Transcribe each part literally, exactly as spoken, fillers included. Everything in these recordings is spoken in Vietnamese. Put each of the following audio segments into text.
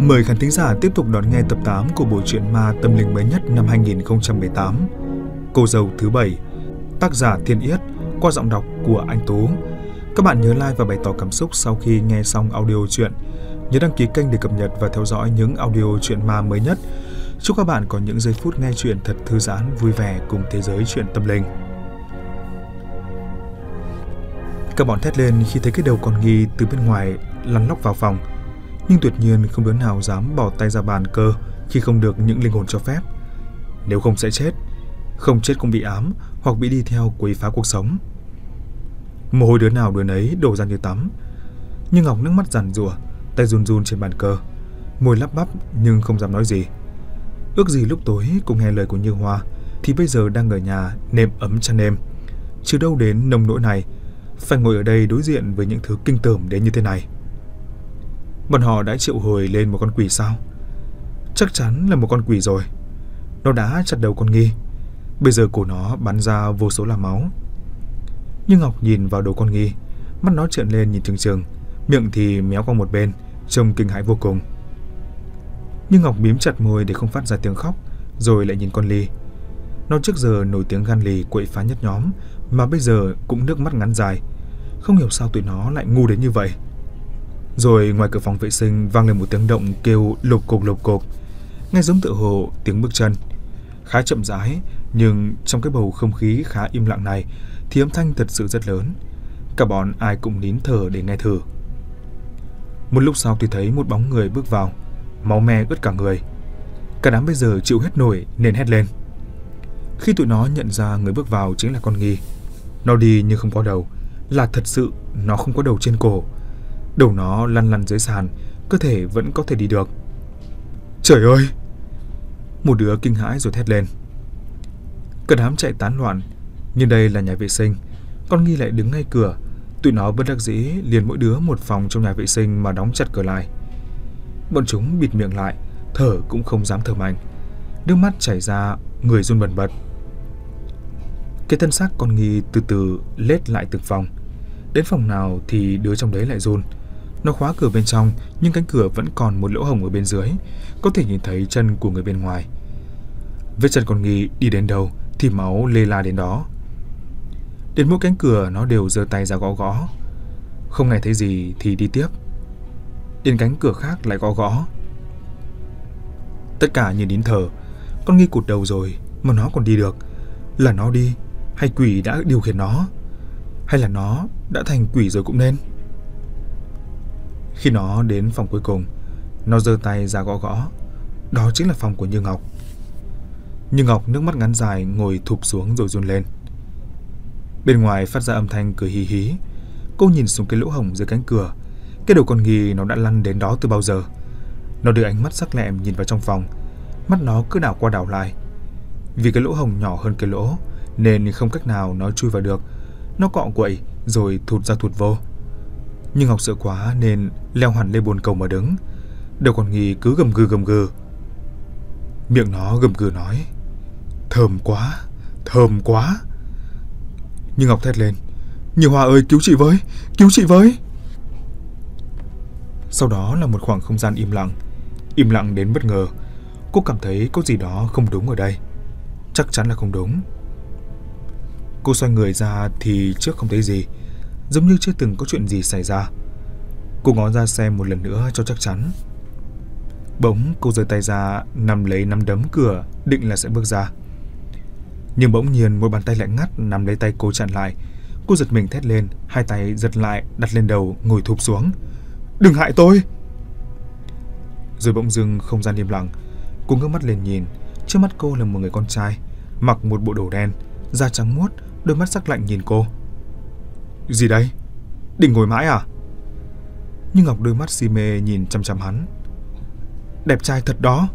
Mời khán thính giả tiếp tục đón nghe tập tám của bộ truyện ma tâm linh mới nhất năm hai nghìn không trăm mười tám, Cô dâu thứ bảy, tác giả Thiên Yết, qua giọng đọc của anh Tú. Các bạn nhớ like và bày tỏ cảm xúc sau khi nghe xong audio truyện. Nhớ đăng ký kênh để cập nhật và theo dõi những audio truyện ma mới nhất. Chúc các bạn có những giây phút nghe truyện thật thư giãn, vui vẻ cùng thế giới truyện tâm linh. Các bọn thét lên khi thấy cái đầu con Nghi từ bên ngoài lăn lóc vào phòng, nhưng tuyệt nhiên không đứa nào dám bỏ tay ra bàn cờ khi không được những linh hồn cho phép. Nếu không sẽ chết, không chết cũng bị ám hoặc bị đi theo quấy phá cuộc sống. Mồ hôi đứa nào đứa nấy đổ ra như tắm. Nhưng Ngọc nước mắt giàn giụa, tay run run trên bàn cờ, môi lắp bắp nhưng không dám nói gì. Ước gì lúc tối cũng nghe lời của Như Hoa thì bây giờ đang ở nhà nệm ấm chăn êm, chứ đâu đến nông nỗi này phải ngồi ở đây đối diện với những thứ kinh tởm đến như thế này. Bọn họ đã triệu hồi lên một con quỷ sao? Chắc chắn là một con quỷ rồi. Nó đã chặt đầu con Nghi, bây giờ cổ nó bắn ra vô số là máu. Nhưng Ngọc nhìn vào đầu con Nghi, mắt nó trợn lên nhìn trừng trừng, miệng thì méo qua một bên, trông kinh hãi vô cùng. Nhưng Ngọc mím chặt môi để không phát ra tiếng khóc, rồi lại nhìn con Ly. Nó trước giờ nổi tiếng gan lì quậy phá nhất nhóm, mà bây giờ cũng nước mắt ngắn dài. Không hiểu sao tụi nó lại ngu đến như vậy. Rồi ngoài cửa phòng vệ sinh vang lên một tiếng động kêu lục cục lục cục, nghe giống tựa hồ tiếng bước chân. Khá chậm rãi, nhưng trong cái bầu không khí khá im lặng này thì âm thanh thật sự rất lớn. Cả bọn ai cũng nín thở để nghe thử. Một lúc sau thì thấy một bóng người bước vào, máu me ướt cả người. Cả đám bây giờ chịu hết nổi nên hét lên. Khi tụi nó nhận ra người bước vào chính là con Nghi. Nó đi nhưng không có đầu, là thật sự nó không có đầu trên cổ. Đầu nó lăn lăn dưới sàn, cơ thể vẫn có thể đi được. Trời ơi! Một đứa kinh hãi rồi thét lên. Cả đám chạy tán loạn, nhưng đây là nhà vệ sinh, con Nghi lại đứng ngay cửa. Tụi nó bất đắc dĩ liền mỗi đứa một phòng trong nhà vệ sinh mà đóng chặt cửa lại. Bọn chúng bịt miệng lại, thở cũng không dám thở mạnh, nước mắt chảy ra, người run bần bật. Cái thân xác con Nghi từ từ lết lại từng phòng. Đến phòng nào thì đứa trong đấy lại run. Nó khóa cửa bên trong, nhưng cánh cửa vẫn còn một lỗ hổng ở bên dưới, có thể nhìn thấy chân của người bên ngoài. Vết chân con Nghi đi đến đâu thì máu lê la đến đó. Đến mỗi cánh cửa nó đều giơ tay ra gõ gõ. Không nghe thấy gì thì đi tiếp. Đến cánh cửa khác lại gõ gõ. Tất cả nhìn nín thở. Con Nghi cụt đầu rồi mà nó còn đi được. Là nó đi hay quỷ đã điều khiển nó? Hay là nó đã thành quỷ rồi cũng nên? Khi nó đến phòng cuối cùng, nó giơ tay ra gõ gõ. Đó chính là phòng của Như Ngọc. Như Ngọc nước mắt ngắn dài ngồi thụp xuống rồi run lên. Bên ngoài phát ra âm thanh cười hí hí. Cô nhìn xuống cái lỗ hổng dưới cánh cửa. Cái đầu con Nghi nó đã lăn đến đó từ bao giờ. Nó đưa ánh mắt sắc lẹm nhìn vào trong phòng. Mắt nó cứ đảo qua đảo lại. Vì cái lỗ hổng nhỏ hơn cái lỗ nên không cách nào nó chui vào được. Nó cọ quậy rồi thụt ra thụt vô. Nhưng Ngọc sợ quá nên leo hẳn lên bồn cầu mà đứng. Đầu con Nghi cứ gầm gừ gầm gừ. Miệng nó gầm gừ nói: Thơm quá, thơm quá. Nhưng Ngọc thét lên: Như Hoa ơi, cứu chị với, cứu chị với. Sau đó là một khoảng không gian im lặng. Im lặng đến bất ngờ. Cô cảm thấy có gì đó không đúng ở đây. Chắc chắn là không đúng. Cô xoay người ra thì trước không thấy gì, giống như chưa từng có chuyện gì xảy ra. Cô ngó ra xem một lần nữa cho chắc chắn. Bỗng cô giơ tay ra nắm lấy nắm đấm cửa, định là sẽ bước ra. Nhưng bỗng nhiên một bàn tay lạnh ngắt nắm lấy tay cô chặn lại. Cô giật mình thét lên, hai tay giật lại đặt lên đầu, ngồi thụp xuống. Đừng hại tôi! Rồi bỗng dưng không gian im lặng. Cô ngước mắt lên nhìn. Trước mắt cô là một người con trai, mặc một bộ đồ đen, da trắng muốt, đôi mắt sắc lạnh nhìn cô. Gì đây? Định ngồi mãi à? Nhưng Ngọc đôi mắt si mê nhìn chăm chăm hắn. Đẹp trai thật đó.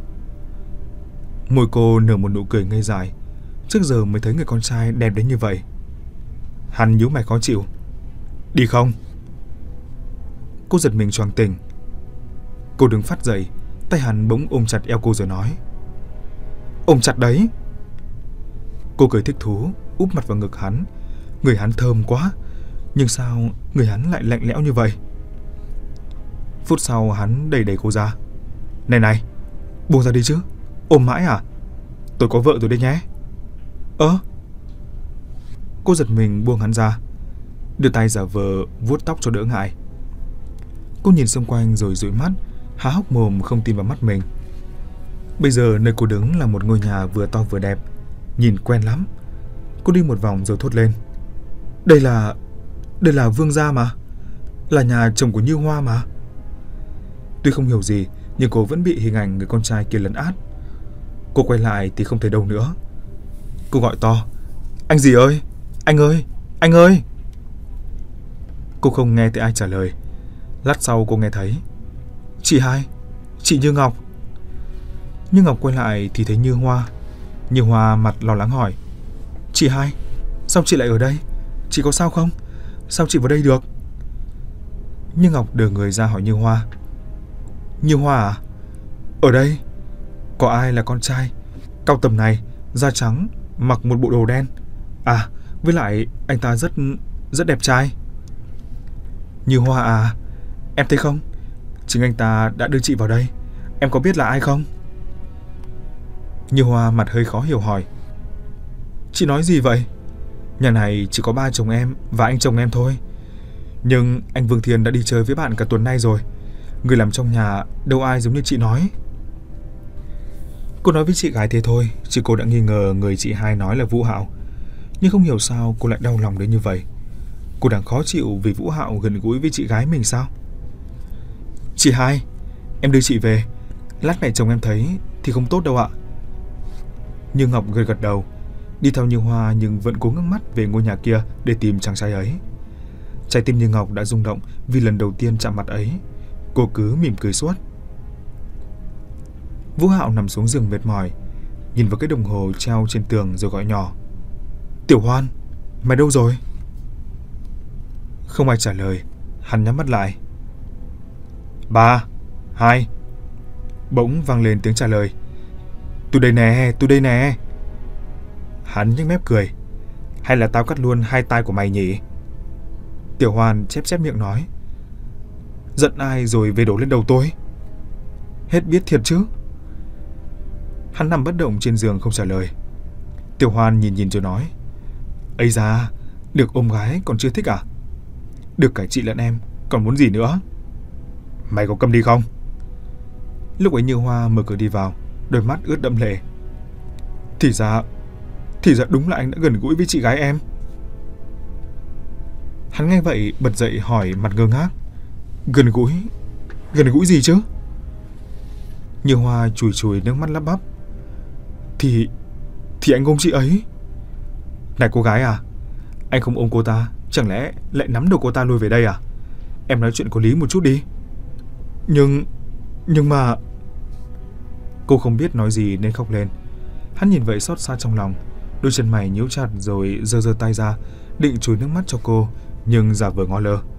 Môi cô nở một nụ cười ngây dại. Trước giờ mới thấy người con trai đẹp đến như vậy. Hắn nhíu mày khó chịu. Đi không? Cô giật mình choàng tỉnh. Cô đứng phát dậy, tay hắn bỗng ôm chặt eo cô rồi nói: Ôm chặt đấy. Cô cười thích thú, úp mặt vào ngực hắn. Người hắn thơm quá, nhưng sao người hắn lại lạnh lẽo như vậy? Phút sau hắn đẩy đẩy cô ra. Này này, buông ra đi chứ. Ôm mãi à? Tôi có vợ rồi đấy nhé. Ơ? Cô giật mình buông hắn ra, đưa tay giả vờ vuốt tóc cho đỡ ngại. Cô nhìn xung quanh rồi dụi mắt, há hốc mồm không tin vào mắt mình. Bây giờ nơi cô đứng là một ngôi nhà vừa to vừa đẹp, nhìn quen lắm. Cô đi một vòng rồi thốt lên. Đây là... đây là Vương gia mà. Là nhà chồng của Như Hoa mà. Tuy không hiểu gì, nhưng cô vẫn bị hình ảnh người con trai kia lấn át. Cô quay lại thì không thấy đâu nữa. Cô gọi to. Anh gì ơi? Anh ơi! Anh ơi! Cô không nghe thấy ai trả lời. Lát sau cô nghe thấy. Chị hai! Chị Như Ngọc! Như Ngọc quay lại thì thấy Như Hoa. Như Hoa mặt lo lắng hỏi. Chị hai! Sao chị lại ở đây? Chị có sao không? Sao chị vào đây được? Như Ngọc đờ người ra hỏi Như Hoa. Như Hoa à? Ở đây có ai là con trai cao tầm này, da trắng, mặc một bộ đồ đen. À, với lại anh ta rất rất đẹp trai. Như Hoa à, em thấy không? Chính anh ta đã đưa chị vào đây. Em có biết là ai không? Như Hoa mặt hơi khó hiểu hỏi. Chị nói gì vậy? Nhà này chỉ có ba chồng em và anh chồng em thôi. Nhưng anh Vương Thiên đã đi chơi với bạn cả tuần nay rồi. Người làm trong nhà đâu ai giống như chị nói. Cô nói với chị gái thế thôi, chứ cô đã nghi ngờ người chị hai nói là Vũ Hạo. Nhưng không hiểu sao cô lại đau lòng đến như vậy. Cô đang khó chịu vì Vũ Hạo gần gũi với chị gái mình sao? Chị hai, em đưa chị về. Lát mẹ chồng em thấy thì không tốt đâu ạ. Như Ngọc gật gật đầu, đi theo Như Hoa nhưng vẫn cố ngước mắt về ngôi nhà kia để tìm chàng trai ấy. Trái tim Như Ngọc đã rung động vì lần đầu tiên chạm mặt ấy. Cô cứ mỉm cười suốt. Vũ Hạo nằm xuống giường mệt mỏi, nhìn vào cái đồng hồ treo trên tường rồi gọi nhỏ. Tiểu Hoan, mày đâu rồi? Không ai trả lời. Hắn nhắm mắt lại. Ba, hai. Bỗng vang lên tiếng trả lời. Tôi đây nè, tôi đây nè. Hắn nhếch mép cười. Hay là tao cắt luôn hai tai của mày nhỉ? Tiểu Hoan chép chép miệng nói. Giận ai rồi về đổ lên đầu tôi? Hết biết thiệt chứ? Hắn nằm bất động trên giường không trả lời. Tiểu Hoan nhìn nhìn rồi nói. Ây da, được ôm gái còn chưa thích à? Được cả chị lẫn em, còn muốn gì nữa? Mày có câm đi không? Lúc ấy Như Hoa mở cửa đi vào, đôi mắt ướt đẫm lệ. Thì ra, thì ra đúng là anh đã gần gũi với chị gái em. Hắn nghe vậy bật dậy hỏi mặt ngơ ngác. Gần gũi? Gần gũi gì chứ? Như Hoa chùi chùi nước mắt lắp bắp. Thì... thì anh ôm chị ấy. Này cô gái à, anh không ôm cô ta, chẳng lẽ lại nắm đầu cô ta lôi về đây à? Em nói chuyện có lý một chút đi. Nhưng... nhưng mà... Cô không biết nói gì nên khóc lên. Hắn nhìn vậy xót xa trong lòng, đôi chân mày nhíu chặt rồi giơ giơ tay ra định chùi nước mắt cho cô, nhưng giả vờ ngó lơ.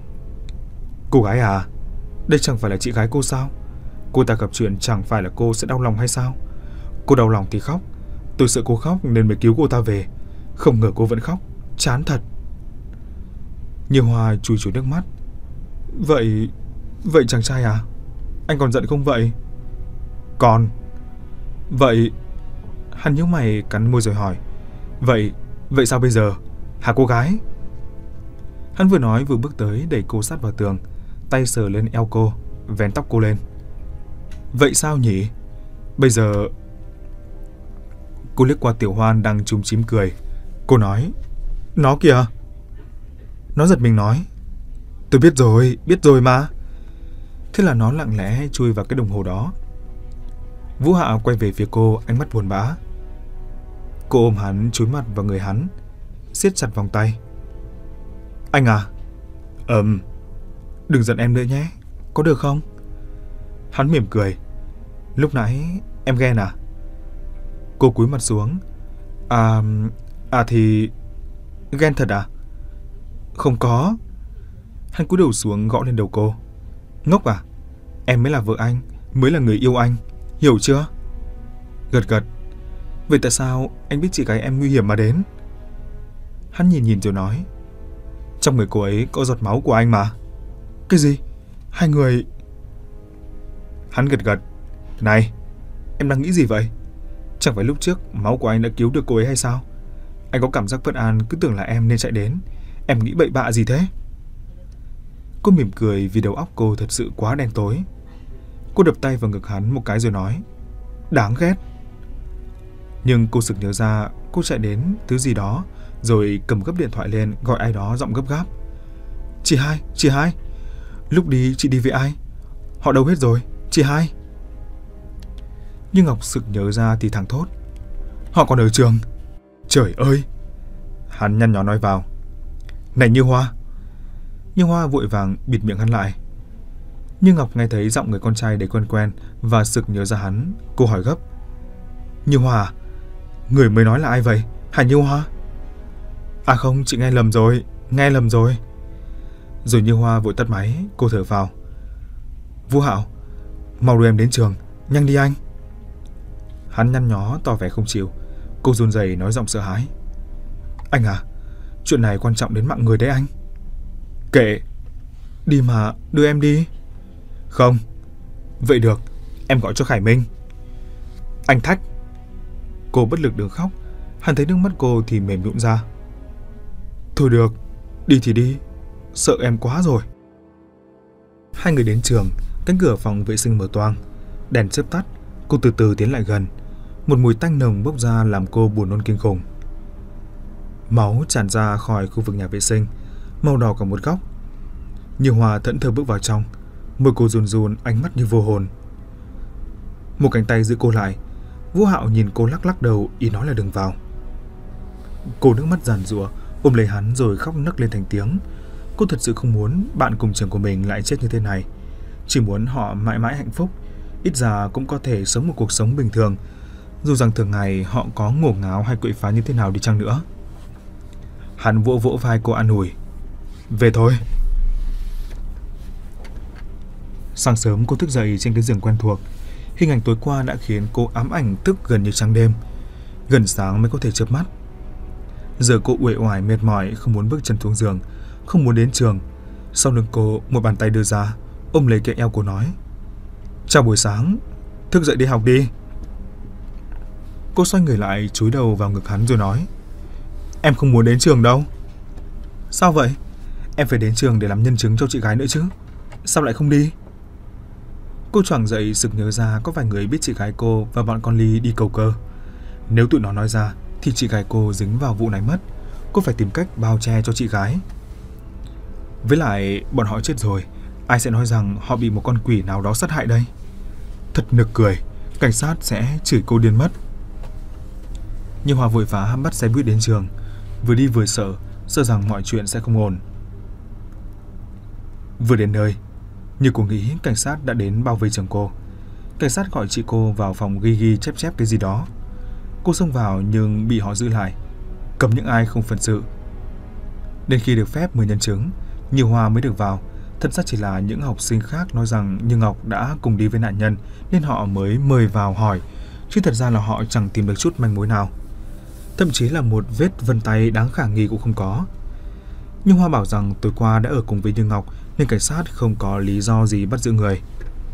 Cô gái à, đây chẳng phải là chị gái cô sao? Cô ta gặp chuyện chẳng phải là cô sẽ đau lòng hay sao? Cô đau lòng thì khóc. Tôi sợ cô khóc nên mới cứu cô ta về. Không ngờ cô vẫn khóc. Chán thật. Như Hoa chùi chùi nước mắt. Vậy... vậy chàng trai à? Anh còn giận không vậy? Còn... Vậy... Hắn nhíu mày cắn môi rồi hỏi. Vậy... vậy sao bây giờ? Hả cô gái? Hắn vừa nói vừa bước tới đẩy cô sát vào tường, tay sờ lên eo cô, vén tóc cô lên. Vậy sao nhỉ? Bây giờ... Cô liếc qua Tiểu Hoan đang chúm chím cười. Cô nói. Nó kìa. Nó giật mình nói. Tôi biết rồi, biết rồi mà. Thế là nó lặng lẽ chui vào cái đồng hồ đó. Vũ Hạo quay về phía cô, ánh mắt buồn bã. Cô ôm hắn, chúi mặt vào người hắn, siết chặt vòng tay. Anh à? Ừm. Đừng giận em nữa nhé, có được không? Hắn mỉm cười. Lúc nãy em ghen à? Cô cúi mặt xuống. À... à thì... ghen thật à? Không có. Hắn cúi đầu xuống gõ lên đầu cô. Ngốc à? Em mới là vợ anh, mới là người yêu anh, hiểu chưa? Gật gật. Vậy tại sao anh biết chị gái em nguy hiểm mà đến? Hắn nhìn nhìn rồi nói. Trong người cô ấy có giọt máu của anh mà. Cái gì? Hai người... Hắn gật gật, Này, em đang nghĩ gì vậy? Chẳng phải lúc trước máu của anh đã cứu được cô ấy hay sao? Anh có cảm giác bất an, cứ tưởng là em nên chạy đến. Em nghĩ bậy bạ gì thế? Cô mỉm cười vì đầu óc cô thật sự quá đen tối. Cô đập tay vào ngực hắn một cái rồi nói, đáng ghét. Nhưng cô sực nhớ ra cô chạy đến thứ gì đó, rồi cầm gấp điện thoại lên gọi ai đó giọng gấp gáp. Chị hai, chị hai, lúc đi chị đi với ai? Họ đâu hết rồi, chị hai. Nhưng Ngọc sực nhớ ra thì thẳng thốt, họ còn ở trường. Trời ơi! Hắn nhăn nhó nói vào, này Như Hoa. Như Hoa vội vàng bịt miệng hắn lại. Nhưng Ngọc nghe thấy giọng người con trai đầy quen quen và sực nhớ ra hắn, cô hỏi gấp, Như Hoa, người mới nói là ai vậy? Hả Như Hoa? À không, chị nghe lầm rồi, nghe lầm rồi. Rồi Như Hoa vội tắt máy, cô thở vào. Vũ Hạo, mau đưa em đến trường, nhanh đi anh. Hắn nhăn nhó tỏ vẻ không chịu. Cô run rẩy nói giọng sợ hãi, anh à, chuyện này quan trọng đến mạng người đấy anh. Kệ, đi mà, đưa em đi. Không. Vậy được, em gọi cho Khải Minh. Anh Thách. Cô bất lực đứng khóc. Hắn thấy nước mắt cô thì mềm nhũn ra. Thôi được, đi thì đi, sợ em quá rồi. Hai người đến trường, cánh cửa phòng vệ sinh mở toang, đèn chớp tắt. Cô từ từ tiến lại gần. Một mùi tanh nồng bốc ra làm cô buồn nôn kinh khủng. Máu tràn ra khỏi khu vực nhà vệ sinh, màu đỏ cả một góc. Như Hoa thẫn thờ bước vào trong, môi cô run run, ánh mắt như vô hồn. Một cánh tay giữ cô lại. Vũ Hạo nhìn cô lắc lắc đầu, ý nói là đừng vào. Cô nước mắt giàn giụa ôm lấy hắn rồi khóc nấc lên thành tiếng. Cô thật sự không muốn bạn cùng trường của mình lại chết như thế này, chỉ muốn họ mãi mãi hạnh phúc, ít ra cũng có thể sống một cuộc sống bình thường, dù rằng thường ngày họ có ngổ ngáo hay quậy phá như thế nào đi chăng nữa. Hắn vỗ vỗ vai cô an ủi, về thôi. Sáng sớm cô thức dậy trên cái giường quen thuộc. Hình ảnh tối qua đã khiến cô ám ảnh thức gần như trắng đêm, gần sáng mới có thể chợp mắt. Giờ cô uể oải mệt mỏi, không muốn bước chân xuống giường, không muốn đến trường. Sau lưng cô, một bàn tay đưa ra, ôm lấy cái eo cô nói, chào buổi sáng, thức dậy đi học đi. Cô xoay người lại, chúi đầu vào ngực hắn rồi nói, em không muốn đến trường đâu. Sao vậy? Em phải đến trường để làm nhân chứng cho chị gái nữa chứ, sao lại không đi? Cô choàng dậy sực nhớ ra có vài người biết chị gái cô và bọn con Ly đi cầu cơ. Nếu tụi nó nói ra thì chị gái cô dính vào vụ này mất. Cô phải tìm cách bao che cho chị gái. Với lại bọn họ chết rồi, ai sẽ nói rằng họ bị một con quỷ nào đó sát hại đây? Thật nực cười, cảnh sát sẽ chửi cô điên mất. Nhưng Hòa vội vã bắt xe buýt đến trường, vừa đi vừa sợ, sợ rằng mọi chuyện sẽ không ổn. Vừa đến nơi, như cô nghĩ, cảnh sát đã đến bao vây trường cô. Cảnh sát gọi chị cô vào phòng ghi ghi chép chép cái gì đó. Cô xông vào nhưng bị họ giữ lại, cấm những ai không phận sự. Đến khi được phép mời nhân chứng, Như Hoa mới được vào. Thật ra chỉ là những học sinh khác nói rằng Như Ngọc đã cùng đi với nạn nhân nên họ mới mời vào hỏi, chứ thật ra là họ chẳng tìm được chút manh mối nào. Thậm chí là một vết vân tay đáng khả nghi cũng không có. Như Hoa bảo rằng tối qua đã ở cùng với Như Ngọc nên cảnh sát không có lý do gì bắt giữ người.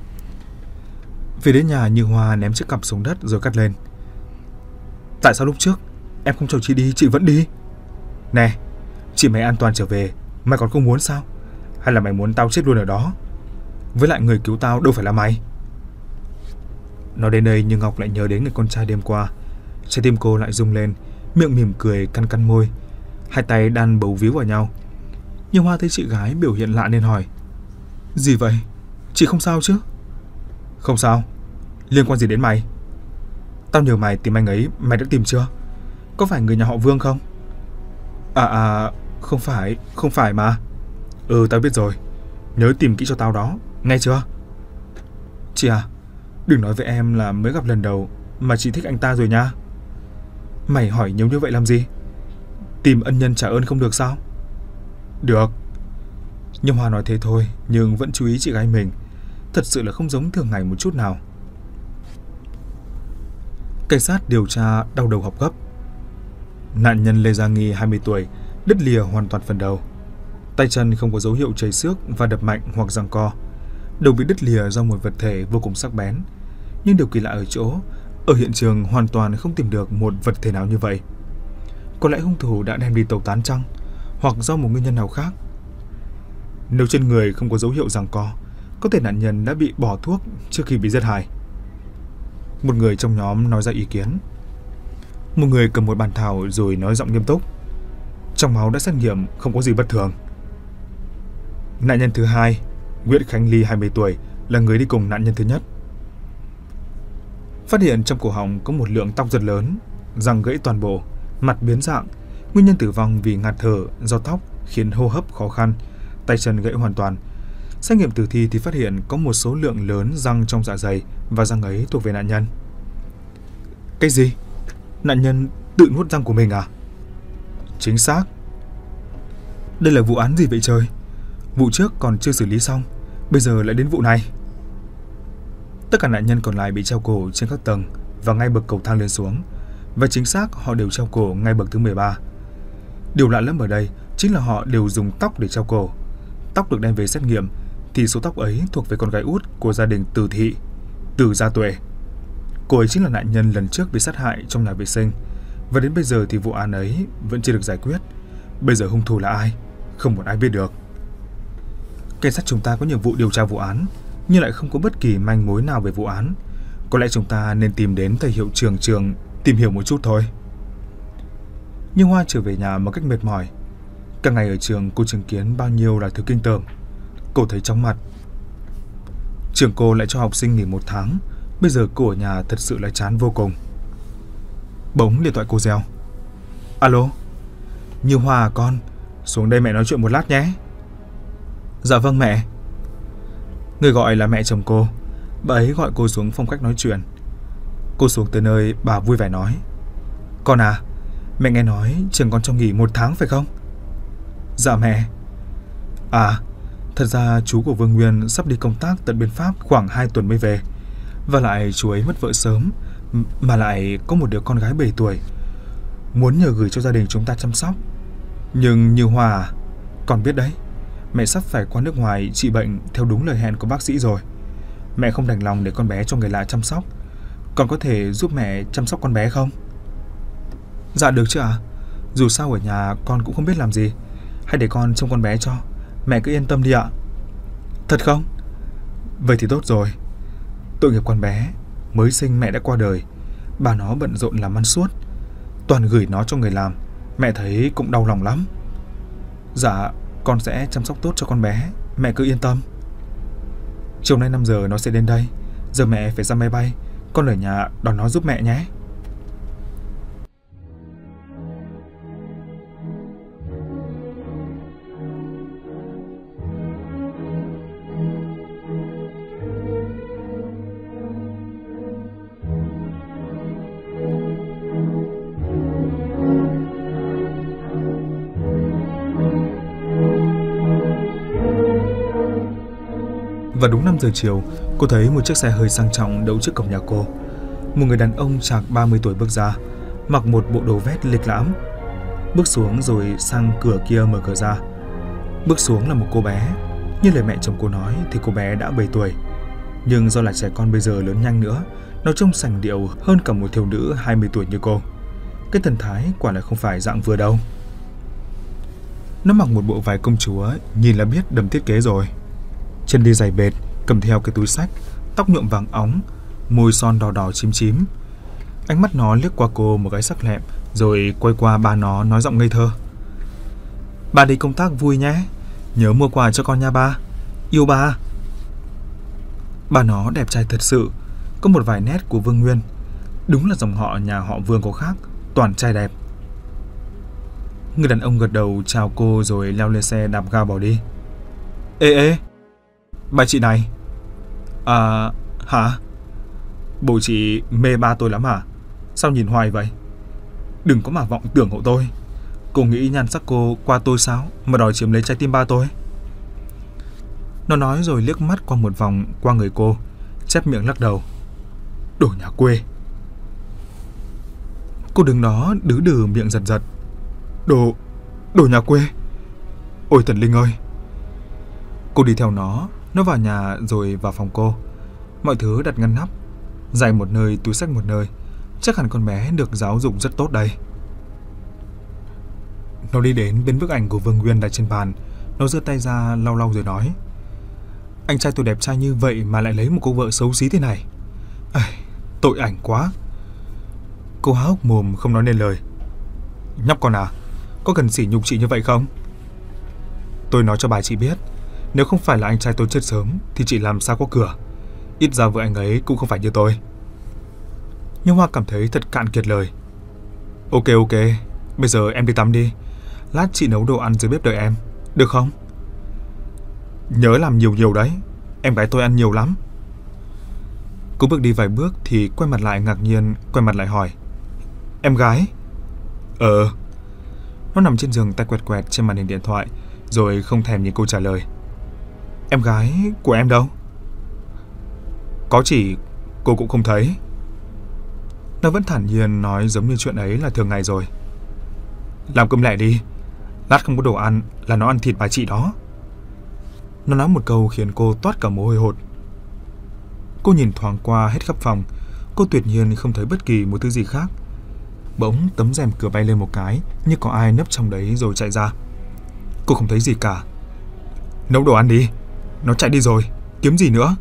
Về đến nhà, Như Hoa ném chiếc cặp xuống đất rồi cắt lên. Tại sao lúc trước em không cho chị đi, chị vẫn đi? Nè, chị mày an toàn trở về, mày còn không muốn sao? Hay là mày muốn tao chết luôn ở đó? Với lại người cứu tao đâu phải là mày. Nói đến đây, Như Ngọc lại nhớ đến người con trai đêm qua. Trái tim cô lại rung lên, miệng mỉm cười căn căn môi, hai tay đan bấu víu vào nhau. Như Hoa thấy chị gái biểu hiện lạ nên hỏi, gì vậy? Chị không sao chứ? Không sao. Liên quan gì đến mày? Tao nhờ mày tìm anh ấy, mày đã tìm chưa? Có phải người nhà họ Vương không? À à, không phải, không phải mà. Ừ, tao biết rồi. Nhớ tìm kỹ cho tao đó, nghe chưa? Chị à, đừng nói với em là mới gặp lần đầu mà chị thích anh ta rồi nha. Mày hỏi nhiều như vậy làm gì? Tìm ân nhân trả ơn không được sao? Được. Nhưng Hoa nói thế thôi, nhưng vẫn chú ý chị gái mình. Thật sự là không giống thường ngày một chút nào. Cảnh sát điều tra đau đầu học gấp. Nạn nhân Lê Gia Nghi, hai mươi tuổi, đứt lìa hoàn toàn phần đầu. Tay chân không có dấu hiệu chảy xước và đập mạnh hoặc giằng co. Đầu bị đứt lìa do một vật thể vô cùng sắc bén. Nhưng điều kỳ lạ ở chỗ, ở hiện trường hoàn toàn không tìm được một vật thể nào như vậy. Có lẽ hung thủ đã đem đi tẩu tán chăng? Hoặc do một nguyên nhân nào khác? Nếu trên người không có dấu hiệu giằng co, có thể nạn nhân đã bị bỏ thuốc trước khi bị giết hại. Một người trong nhóm nói ra ý kiến. Một người cầm một bàn thảo rồi nói giọng nghiêm túc. Trong máu đã xét nghiệm không có gì bất thường. Nạn nhân thứ hai, Nguyễn Khánh Ly hai mươi tuổi, là người đi cùng nạn nhân thứ nhất. Phát hiện trong cổ họng có một lượng tóc rất lớn, răng gãy toàn bộ, mặt biến dạng. Nguyên nhân tử vong vì ngạt thở do tóc khiến hô hấp khó khăn, tay chân gãy hoàn toàn. Xét nghiệm tử thi thì phát hiện có một số lượng lớn răng trong dạ dày và răng ấy thuộc về nạn nhân. Cái gì? Nạn nhân tự nuốt răng của mình à? Chính xác. Đây là vụ án gì vậy trời? Vụ trước còn chưa xử lý xong, bây giờ lại đến vụ này. Tất cả nạn nhân còn lại bị treo cổ trên các tầng và ngay bậc cầu thang lên xuống. Và chính xác họ đều treo cổ ngay bậc thứ mười ba. Điều lạ lắm ở đây chính là họ đều dùng tóc để treo cổ. Tóc được đem về xét nghiệm thì số tóc ấy thuộc về con gái út của gia đình Từ Thị, Từ Gia Tuệ. Cô ấy chính là nạn nhân lần trước bị sát hại trong nhà vệ sinh. Và đến bây giờ thì vụ án ấy vẫn chưa được giải quyết. Bây giờ hung thủ là ai? Không một ai biết được. Cảnh sát chúng ta có nhiệm vụ điều tra vụ án, nhưng lại không có bất kỳ manh mối nào về vụ án. Có lẽ chúng ta nên tìm đến thầy hiệu trưởng trường tìm hiểu một chút thôi. Nhưng Hoa trở về nhà một cách mệt mỏi. Cả ngày ở trường cô chứng kiến bao nhiêu là thứ kinh tởm. Cô thấy chóng mặt. Trường cô lại cho học sinh nghỉ một tháng. Bây giờ cô ở nhà thật sự là chán vô cùng. Bỗng điện thoại cô reo. Alo, Như Hoa à con, xuống đây mẹ nói chuyện một lát nhé. Dạ vâng mẹ. Người gọi là mẹ chồng cô. Bà ấy gọi cô xuống phòng khách nói chuyện. Cô xuống tới nơi bà vui vẻ nói. Con à, mẹ nghe nói trường con cho nghỉ một tháng phải không? Dạ mẹ. À, thật ra chú của Vương Nguyên sắp đi công tác tận bên Pháp khoảng hai tuần mới về. Và lại chú ấy mất vợ sớm, mà lại có một đứa con gái bảy tuổi, muốn nhờ gửi cho gia đình chúng ta chăm sóc. Nhưng Như Hòa, con biết đấy, mẹ sắp phải qua nước ngoài trị bệnh theo đúng lời hẹn của bác sĩ rồi. Mẹ không đành lòng để con bé cho người lạ chăm sóc. Con có thể giúp mẹ chăm sóc con bé không? Dạ được chứ ạ. Dù sao ở nhà con cũng không biết làm gì. Hãy để con trông con bé cho. Mẹ cứ yên tâm đi ạ. Thật không? Vậy thì tốt rồi. Tội nghiệp con bé, mới sinh mẹ đã qua đời. Bà nó bận rộn làm ăn suốt, toàn gửi nó cho người làm. Mẹ thấy cũng đau lòng lắm. Dạ, con sẽ chăm sóc tốt cho con bé, mẹ cứ yên tâm. Chiều nay năm giờ nó sẽ đến đây. Giờ mẹ phải ra máy bay, con ở nhà đón nó giúp mẹ nhé. Và đúng năm giờ chiều, cô thấy một chiếc xe hơi sang trọng đậu trước cổng nhà cô. Một người đàn ông chạc ba mươi tuổi bước ra, mặc một bộ đồ vest lịch lãm. Bước xuống rồi sang cửa kia mở cửa ra. Bước xuống là một cô bé. Như lời mẹ chồng cô nói thì cô bé đã bảy tuổi. Nhưng do là trẻ con bây giờ lớn nhanh nữa, nó trông sành điệu hơn cả một thiếu nữ hai mươi tuổi như cô. Cái thần thái quả là không phải dạng vừa đâu. Nó mặc một bộ vải công chúa, nhìn là biết đầm thiết kế rồi. Chân đi giày bệt, cầm theo cái túi xách, tóc nhuộm vàng óng, môi son đỏ đỏ chím chím. Ánh mắt nó liếc qua cô một cái sắc lẹm, rồi quay qua ba nó nói giọng ngây thơ. Ba đi công tác vui nhé, nhớ mua quà cho con nha ba, yêu ba. Ba nó đẹp trai thật sự, có một vài nét của Vương Nguyên. Đúng là dòng họ nhà họ Vương có khác, toàn trai đẹp. Người đàn ông gật đầu chào cô rồi leo lên xe đạp ga bỏ đi. Ê ê, bà chị này. À, hả? Bộ chị mê ba tôi lắm à? Sao nhìn hoài vậy? Đừng có mà vọng tưởng hộ tôi. Cô nghĩ nhan sắc cô qua tôi sao mà đòi chiếm lấy trái tim ba tôi? Nó nói rồi liếc mắt qua một vòng qua người cô, chép miệng lắc đầu. Đồ nhà quê. Cô đứng đó đứ đừ miệng giật giật. Đồ... đồ nhà quê. Ôi thần linh ơi. Cô đi theo nó. Nó vào nhà rồi vào phòng cô. Mọi thứ đặt ngăn nắp. Giày một nơi, túi xách một nơi. Chắc hẳn con bé được giáo dục rất tốt đây. Nó đi đến bên bức ảnh của Vương Nguyên đặt trên bàn. Nó giơ tay ra lau lau rồi nói: Anh trai tôi đẹp trai như vậy mà lại lấy một cô vợ xấu xí thế này. À, tội ảnh quá. Cô há hốc mồm không nói nên lời. Nhóc con à, có cần sỉ nhục chị như vậy không? Tôi nói cho bà chị biết, nếu không phải là anh trai tôi chết sớm thì chị làm sao có cửa. Ít ra vợ anh ấy cũng không phải như tôi. Nhưng Hoa cảm thấy thật cạn kiệt lời. Ok ok, bây giờ em đi tắm đi. Lát chị nấu đồ ăn dưới bếp đợi em, được không? Nhớ làm nhiều nhiều đấy, em gái tôi ăn nhiều lắm. Cô bước đi vài bước thì quay mặt lại ngạc nhiên, quay mặt lại hỏi: Em gái? Ờ. Nó nằm trên giường tay quẹt quẹt trên màn hình điện thoại, rồi không thèm nhìn cô trả lời. Em gái của em đâu? Có chỉ cô cũng không thấy. Nó vẫn thản nhiên nói giống như chuyện ấy là thường ngày rồi. Làm cơm lẹ đi, lát không có đồ ăn là nó ăn thịt bà chị đó. Nó nói một câu khiến cô toát cả mồ hôi hột. Cô nhìn thoáng qua hết khắp phòng. Cô tuyệt nhiên không thấy bất kỳ một thứ gì khác. Bỗng tấm rèm cửa bay lên một cái, như có ai nấp trong đấy rồi chạy ra. Cô không thấy gì cả. Nấu đồ ăn đi, nó chạy đi rồi, kiếm gì nữa.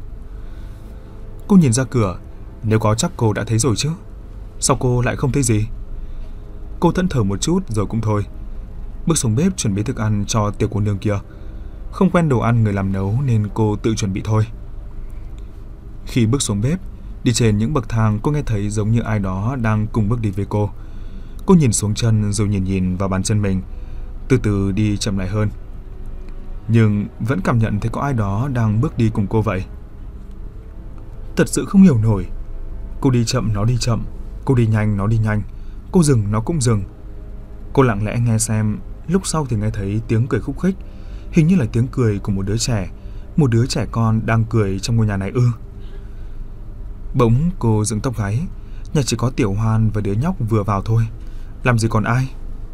Cô nhìn ra cửa, nếu có chắc cô đã thấy rồi chứ. Sao cô lại không thấy gì? Cô thẫn thờ một chút rồi cũng thôi. Bước xuống bếp chuẩn bị thức ăn cho tiểu cô nương kia. Không quen đồ ăn người làm nấu nên cô tự chuẩn bị thôi. Khi bước xuống bếp, đi trên những bậc thang, cô nghe thấy giống như ai đó đang cùng bước đi với cô. Cô nhìn xuống chân rồi nhìn nhìn vào bàn chân mình, từ từ đi chậm lại hơn. Nhưng vẫn cảm nhận thấy có ai đó đang bước đi cùng cô vậy. Thật sự không hiểu nổi. Cô đi chậm nó đi chậm, cô đi nhanh nó đi nhanh, cô dừng nó cũng dừng. Cô lặng lẽ nghe xem, lúc sau thì nghe thấy tiếng cười khúc khích. Hình như là tiếng cười của một đứa trẻ, một đứa trẻ con đang cười trong ngôi nhà này ư. Bỗng cô dựng tóc gáy. Nhà chỉ có Tiểu Hoan và đứa nhóc vừa vào thôi, làm gì còn ai.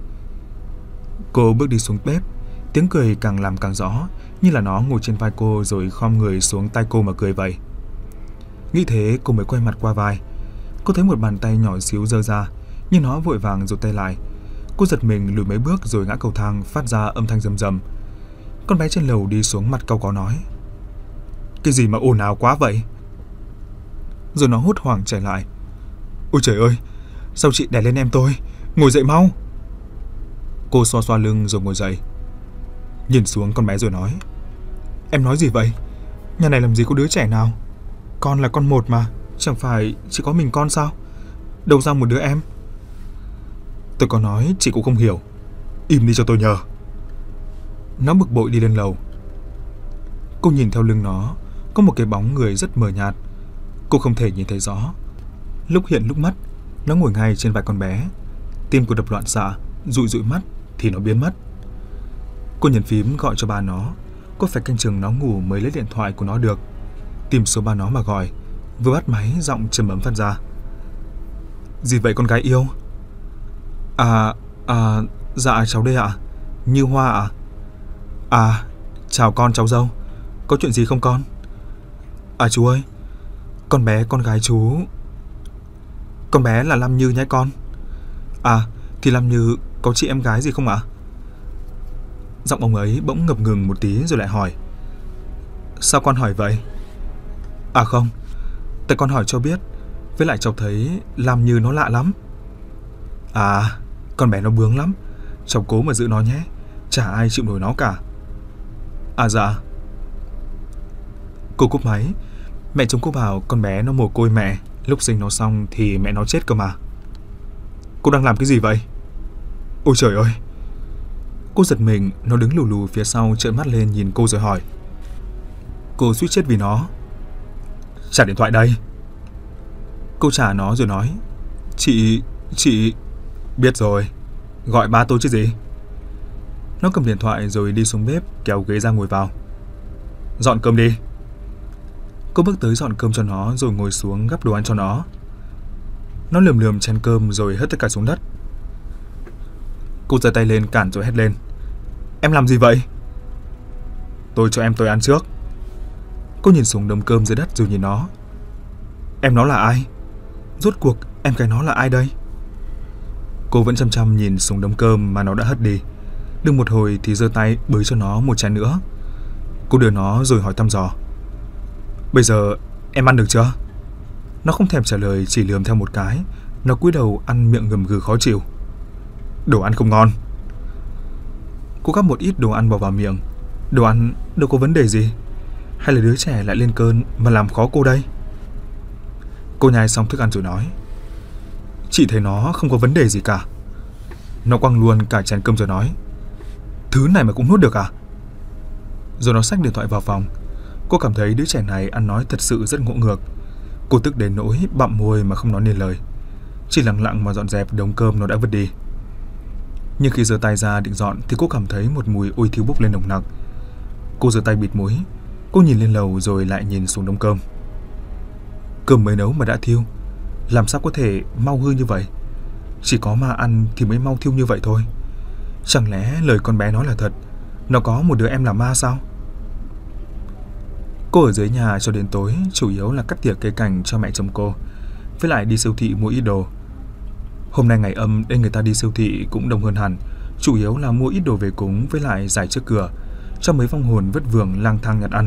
Cô bước đi xuống bếp. Tiếng cười càng làm càng rõ, như là nó ngồi trên vai cô rồi khom người xuống tay cô mà cười vậy. Nghĩ thế cô mới quay mặt qua vai. Cô thấy một bàn tay nhỏ xíu giơ ra, nhưng nó vội vàng rụt tay lại. Cô giật mình lùi mấy bước rồi ngã cầu thang, phát ra âm thanh rầm rầm. Con bé trên lầu đi xuống mặt cau có nói: Cái gì mà ồn ào quá vậy? Rồi nó hốt hoảng chạy lại. Ôi trời ơi, sao chị đè lên em tôi? Ngồi dậy mau. Cô xoa xoa lưng rồi ngồi dậy, nhìn xuống con bé rồi nói: Em nói gì vậy? Nhà này làm gì có đứa trẻ nào? Con là con một mà, chẳng phải chỉ có mình con sao? Đâu ra một đứa em? Tôi có nói chị cũng không hiểu. Im đi cho tôi nhờ. Nó bực bội đi lên lầu. Cô nhìn theo lưng nó, có một cái bóng người rất mờ nhạt. Cô không thể nhìn thấy rõ. Lúc hiện lúc mất, nó ngồi ngay trên vai con bé. Tim cô đập loạn xạ, dụi dụi mắt thì nó biến mất. Cô nhấn phím gọi cho ba nó. Cô phải canh chừng nó ngủ mới lấy điện thoại của nó được. Tìm số ba nó mà gọi. Vừa bắt máy giọng trầm ấm phát ra: Gì vậy con gái yêu? À, à, dạ cháu đây ạ. À? Như Hoa ạ. À? À, chào con cháu dâu. Có chuyện gì không con? À chú ơi, con bé con gái chú. Con bé là Lam Như nhé con. À, thì Lam Như có chị em gái gì không ạ? À? Giọng ông ấy bỗng ngập ngừng một tí rồi lại hỏi: Sao con hỏi vậy? À không, tại con hỏi cho biết. Với lại cháu thấy Lam Như nó lạ lắm. À, con bé nó bướng lắm. Cháu cố mà giữ nó nhé, chả ai chịu nổi nó cả. À dạ. Cô cúp máy. Mẹ chồng cô bảo con bé nó mồ côi mẹ. Lúc sinh nó xong thì mẹ nó chết cơ mà. Cô đang làm cái gì vậy? Ôi trời ơi. Cô giật mình. Nó đứng lù lù phía sau, trợn mắt lên nhìn cô rồi hỏi: Cô suýt chết vì nó. Trả điện thoại đây. Cô trả nó rồi nói: Chị... chị... Biết rồi, gọi ba tôi chứ gì. Nó cầm điện thoại rồi đi xuống bếp, kéo ghế ra ngồi vào. Dọn cơm đi. Cô bước tới dọn cơm cho nó rồi ngồi xuống gắp đồ ăn cho nó. Nó lườm lườm chén cơm rồi hất tất cả xuống đất. Cô giơ tay lên cản rồi hét lên: Em làm gì vậy? Tôi cho em tôi ăn trước. Cô nhìn xuống đống cơm dưới đất rồi nhìn nó. Em nó là ai? Rốt cuộc em cái nó là ai đây? Cô vẫn chăm chăm nhìn xuống đống cơm mà nó đã hất đi. Được một hồi thì giơ tay bới cho nó một chén nữa. Cô đưa nó rồi hỏi thăm dò. Bây giờ em ăn được chưa? Nó không thèm trả lời, chỉ lườm theo một cái. Nó cúi đầu ăn miệng gầm gừ khó chịu. Đồ ăn không ngon. Cô gắp một ít đồ ăn bỏ vào miệng. Đồ ăn đâu có vấn đề gì. Hay là đứa trẻ lại lên cơn mà làm khó cô đây? Cô nhai xong thức ăn rồi nói. Chị thấy nó không có vấn đề gì cả. Nó quăng luôn cả chén cơm rồi nói. Thứ này mà cũng nuốt được à? Rồi nó xách điện thoại vào phòng. Cô cảm thấy đứa trẻ này ăn nói thật sự rất ngộ ngược. Cô tức đến nỗi bặm môi mà không nói nên lời, chỉ lặng lặng mà dọn dẹp đống cơm nó đã vứt đi. Nhưng khi giơ tay ra định dọn thì cô cảm thấy một mùi ôi thiêu bốc lên nồng nặc. Cô giơ tay bịt mũi. Cô nhìn lên lầu rồi lại nhìn xuống đống cơm. Cơm mới nấu mà đã thiêu, làm sao có thể mau hư như vậy? Chỉ có ma ăn thì mới mau thiêu như vậy thôi. Chẳng lẽ lời con bé nói là thật, nó có một đứa em là ma sao? Cô ở dưới nhà cho đến tối chủ yếu là cắt tỉa cây cảnh cho mẹ chồng cô, với lại đi siêu thị mua ít đồ. Hôm nay ngày âm nên người ta đi siêu thị cũng đông hơn hẳn, chủ yếu là mua ít đồ về cúng với lại giải trước cửa cho mấy vong hồn vất vưởng lang thang nhặt ăn.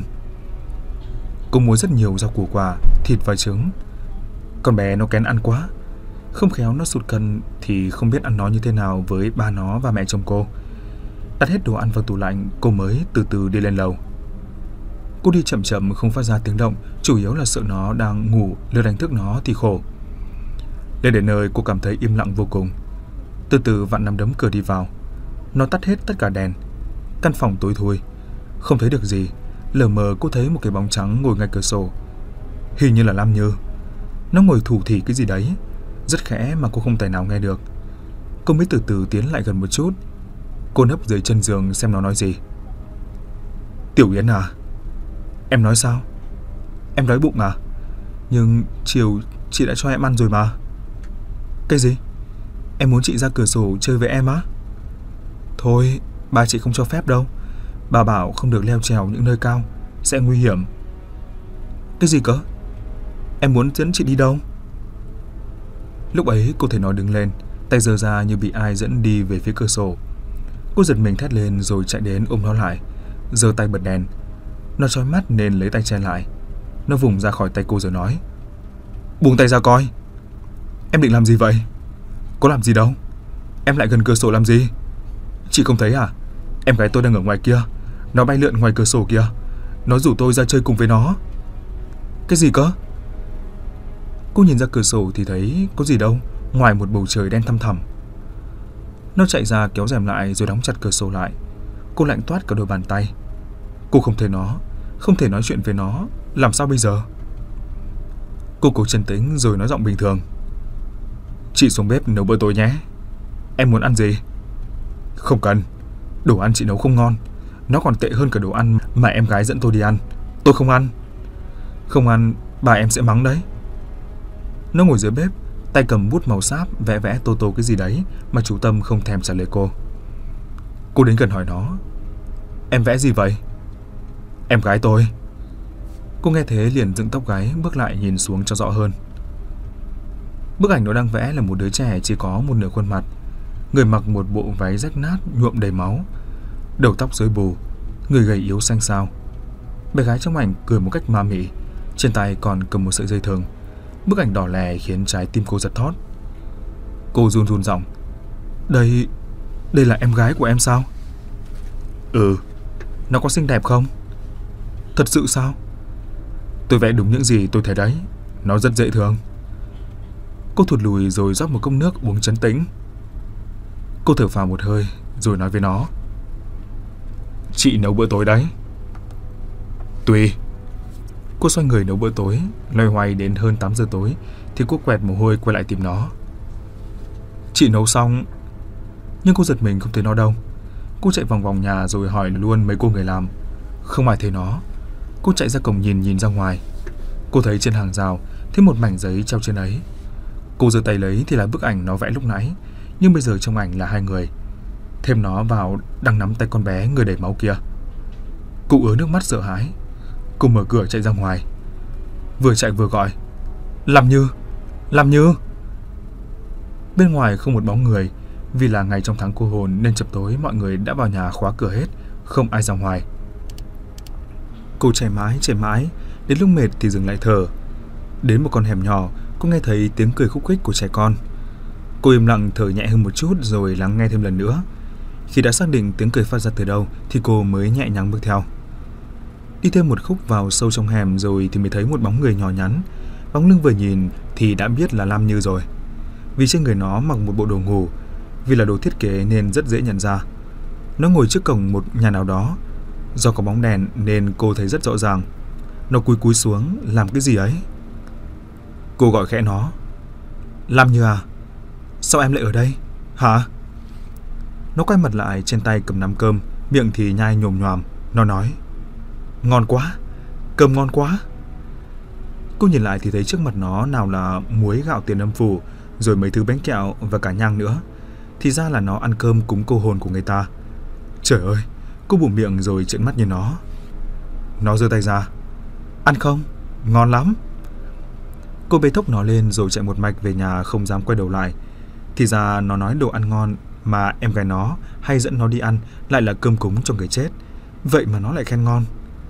Cô mua rất nhiều rau củ quả, thịt và trứng. Con bé nó kén ăn quá, không khéo nó sụt cân thì không biết ăn nói như thế nào với ba nó và mẹ chồng cô. Đặt hết đồ ăn vào tủ lạnh, cô mới từ từ đi lên lầu. Cô đi chậm chậm không phát ra tiếng động, chủ yếu là sợ nó đang ngủ lỡ đánh thức nó thì khổ. Lên đến nơi cô cảm thấy im lặng vô cùng. Từ từ vặn nắm đấm cửa đi vào. Nó tắt hết tất cả đèn. Căn phòng tối thui, không thấy được gì. Lờ mờ cô thấy một cái bóng trắng ngồi ngay cửa sổ. Hình như là Lam Như. Nó ngồi thủ thỉ cái gì đấy, rất khẽ mà cô không tài nào nghe được. Cô mới từ từ tiến lại gần một chút. Cô nấp dưới chân giường xem nó nói gì. Tiểu Yến à? Em nói sao? Em đói bụng à? Nhưng chiều chị đã cho em ăn rồi mà. Cái gì? Em muốn chị ra cửa sổ chơi với em á? Thôi, ba chị không cho phép đâu. Bà bảo không được leo trèo những nơi cao, sẽ nguy hiểm. Cái gì cơ? Em muốn dẫn chị đi đâu? Lúc ấy cô thấy nó đứng lên, tay giơ ra như bị ai dẫn đi về phía cửa sổ. Cô giật mình thét lên rồi chạy đến ôm nó lại, giơ tay bật đèn. Nó chói mắt nên lấy tay che lại. Nó vùng ra khỏi tay cô rồi nói. Buông tay ra coi. Em định làm gì vậy? Có làm gì đâu. Em lại gần cửa sổ làm gì? Chị không thấy à? Em gái tôi đang ở ngoài kia. Nó bay lượn ngoài cửa sổ kìa. Nó rủ tôi ra chơi cùng với nó. Cái gì cơ? Cô nhìn ra cửa sổ thì thấy có gì đâu, ngoài một bầu trời đen thăm thẳm. Nó chạy ra kéo rèm lại rồi đóng chặt cửa sổ lại. Cô lạnh toát cả đôi bàn tay. Cô không thấy nó, không thể nói chuyện với nó. Làm sao bây giờ? Cô cố trấn tĩnh rồi nói giọng bình thường. Chị xuống bếp nấu bữa tối nhé. Em muốn ăn gì? Không cần. Đồ ăn chị nấu không ngon. Nó còn tệ hơn cả đồ ăn mà em gái dẫn tôi đi ăn. Tôi không ăn. Không ăn, bà em sẽ mắng đấy. Nó ngồi dưới bếp, tay cầm bút màu sáp vẽ vẽ tô tô cái gì đấy mà chú Tâm không thèm trả lời cô. Cô đến gần hỏi nó. Em vẽ gì vậy? Em gái tôi. Cô nghe thế liền dựng tóc gáy, bước lại nhìn xuống cho rõ hơn. Bức ảnh nó đang vẽ là một đứa trẻ chỉ có một nửa khuôn mặt. Người mặc một bộ váy rách nát nhuộm đầy máu, đầu tóc rối bù, người gầy yếu xanh xao. Bé gái trong ảnh cười một cách ma mị, trên tay còn cầm một sợi dây thừng. Bức ảnh đỏ lè khiến trái tim cô giật thót. Cô run run giọng. Đây, đây là em gái của em sao? Ừ. Nó có xinh đẹp không? Thật sự sao? Tôi vẽ đúng những gì tôi thấy đấy. Nó rất dễ thương. Cô thụt lùi rồi rót một cốc nước uống trấn tĩnh. Cô thở phào một hơi rồi nói với nó. Chị nấu bữa tối đấy. Tùy. Cô xoay người nấu bữa tối. Loay hoay đến hơn tám giờ tối thì cô quẹt mồ hôi quay lại tìm nó. Chị nấu xong. Nhưng cô giật mình không thấy nó đâu. Cô chạy vòng vòng nhà rồi hỏi luôn mấy cô người làm. Không ai thấy nó. Cô chạy ra cổng nhìn nhìn ra ngoài. Cô thấy trên hàng rào thấy một mảnh giấy treo trên ấy. Cô giơ tay lấy thì là bức ảnh nó vẽ lúc nãy, nhưng bây giờ trong ảnh là hai người. Thêm nó vào đang nắm tay con bé người đầy máu kia. Cô ứa nước mắt sợ hãi. Cô mở cửa chạy ra ngoài. Vừa chạy vừa gọi. Làm Như, Làm Như. Bên ngoài không một bóng người. Vì là ngày trong tháng cô hồn nên chập tối mọi người đã vào nhà khóa cửa hết, không ai ra ngoài. Cô chạy mãi chạy mãi, đến lúc mệt thì dừng lại thở. Đến một con hẻm nhỏ, cô nghe thấy tiếng cười khúc khích của trẻ con. Cô im lặng thở nhẹ hơn một chút rồi lắng nghe thêm lần nữa. Khi đã xác định tiếng cười phát ra từ đâu thì cô mới nhẹ nhàng bước theo. Đi thêm một khúc vào sâu trong hẻm rồi thì mới thấy một bóng người nhỏ nhắn. Bóng lưng vừa nhìn thì đã biết là Lam Như rồi. Vì trên người nó mặc một bộ đồ ngủ. Vì là đồ thiết kế nên rất dễ nhận ra. Nó ngồi trước cổng một nhà nào đó. Do có bóng đèn nên cô thấy rất rõ ràng. Nó cúi cúi xuống làm cái gì ấy. Cô gọi khẽ nó. Lam Như à? Sao em lại ở đây? Hả? Nó quay mặt lại, trên tay cầm nắm cơm, miệng thì nhai nhồm nhoàm. Nó nói. Ngon quá, cơm ngon quá. Cô nhìn lại thì thấy trước mặt nó nào là muối gạo tiền âm phủ, rồi mấy thứ bánh kẹo và cả nhang nữa. Thì ra là nó ăn cơm cúng cô hồn của người ta. Trời ơi, cô bụng miệng rồi trợn mắt nhìn nó. Nó giơ tay ra. Ăn không? Ngon lắm. Cô bế thốc nó lên rồi chạy một mạch về nhà không dám quay đầu lại. Thì ra nó nói đồ ăn ngon mà em gái nó hay dẫn nó đi ăn lại là cơm cúng cho người chết. Vậy mà nó lại khen ngon.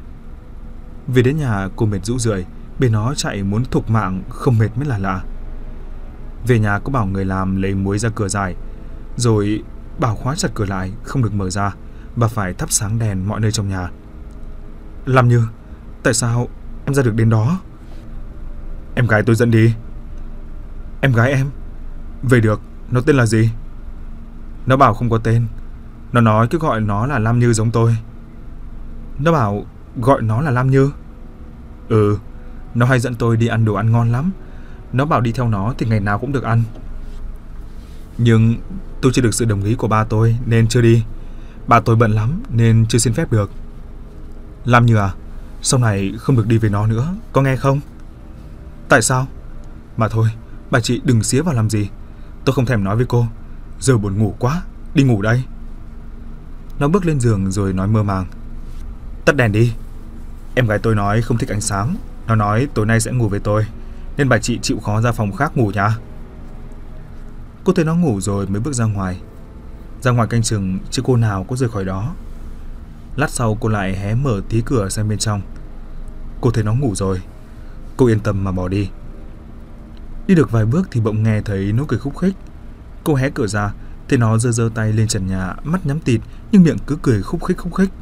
Về đến nhà cô mệt rũ rượi, bên nó chạy muốn thục mạng không mệt mới là lạ. Về nhà cô bảo người làm lấy muối ra cửa giải, rồi bảo khóa chặt cửa lại không được mở ra và phải thắp sáng đèn mọi nơi trong nhà. Làm Như, tại sao em ra được đến đó? Em gái tôi dẫn đi. Em gái em? Về được, nó tên là gì? Nó bảo không có tên. Nó nói cứ gọi nó là Lam Như giống tôi. Nó bảo gọi nó là Lam Như. Ừ, nó hay dẫn tôi đi ăn đồ ăn ngon lắm. Nó bảo đi theo nó thì ngày nào cũng được ăn. Nhưng tôi chưa được sự đồng ý của ba tôi nên chưa đi. Ba tôi bận lắm nên chưa xin phép được. Lam Như à, sau này không được đi với nó nữa, có nghe không? Tại sao? Mà thôi, bà chị đừng xía vào làm gì. Tôi không thèm nói với cô. Giờ buồn ngủ quá, đi ngủ đây. Nó bước lên giường rồi nói mơ màng. Tắt đèn đi. Em gái tôi nói không thích ánh sáng. Nó nói tối nay sẽ ngủ với tôi, nên bà chị chịu khó ra phòng khác ngủ nha. Cô thấy nó ngủ rồi mới bước ra ngoài. Ra ngoài canh chừng chứ cô nào có rời khỏi đó. Lát sau cô lại hé mở tí cửa xem bên trong. Cô thấy nó ngủ rồi. Cô yên tâm mà bỏ đi. Đi được vài bước thì bỗng nghe thấy nó cười khúc khích. Cô hé cửa ra, thấy nó giơ giơ tay lên trần nhà, mắt nhắm tịt nhưng miệng cứ cười khúc khích khúc khích.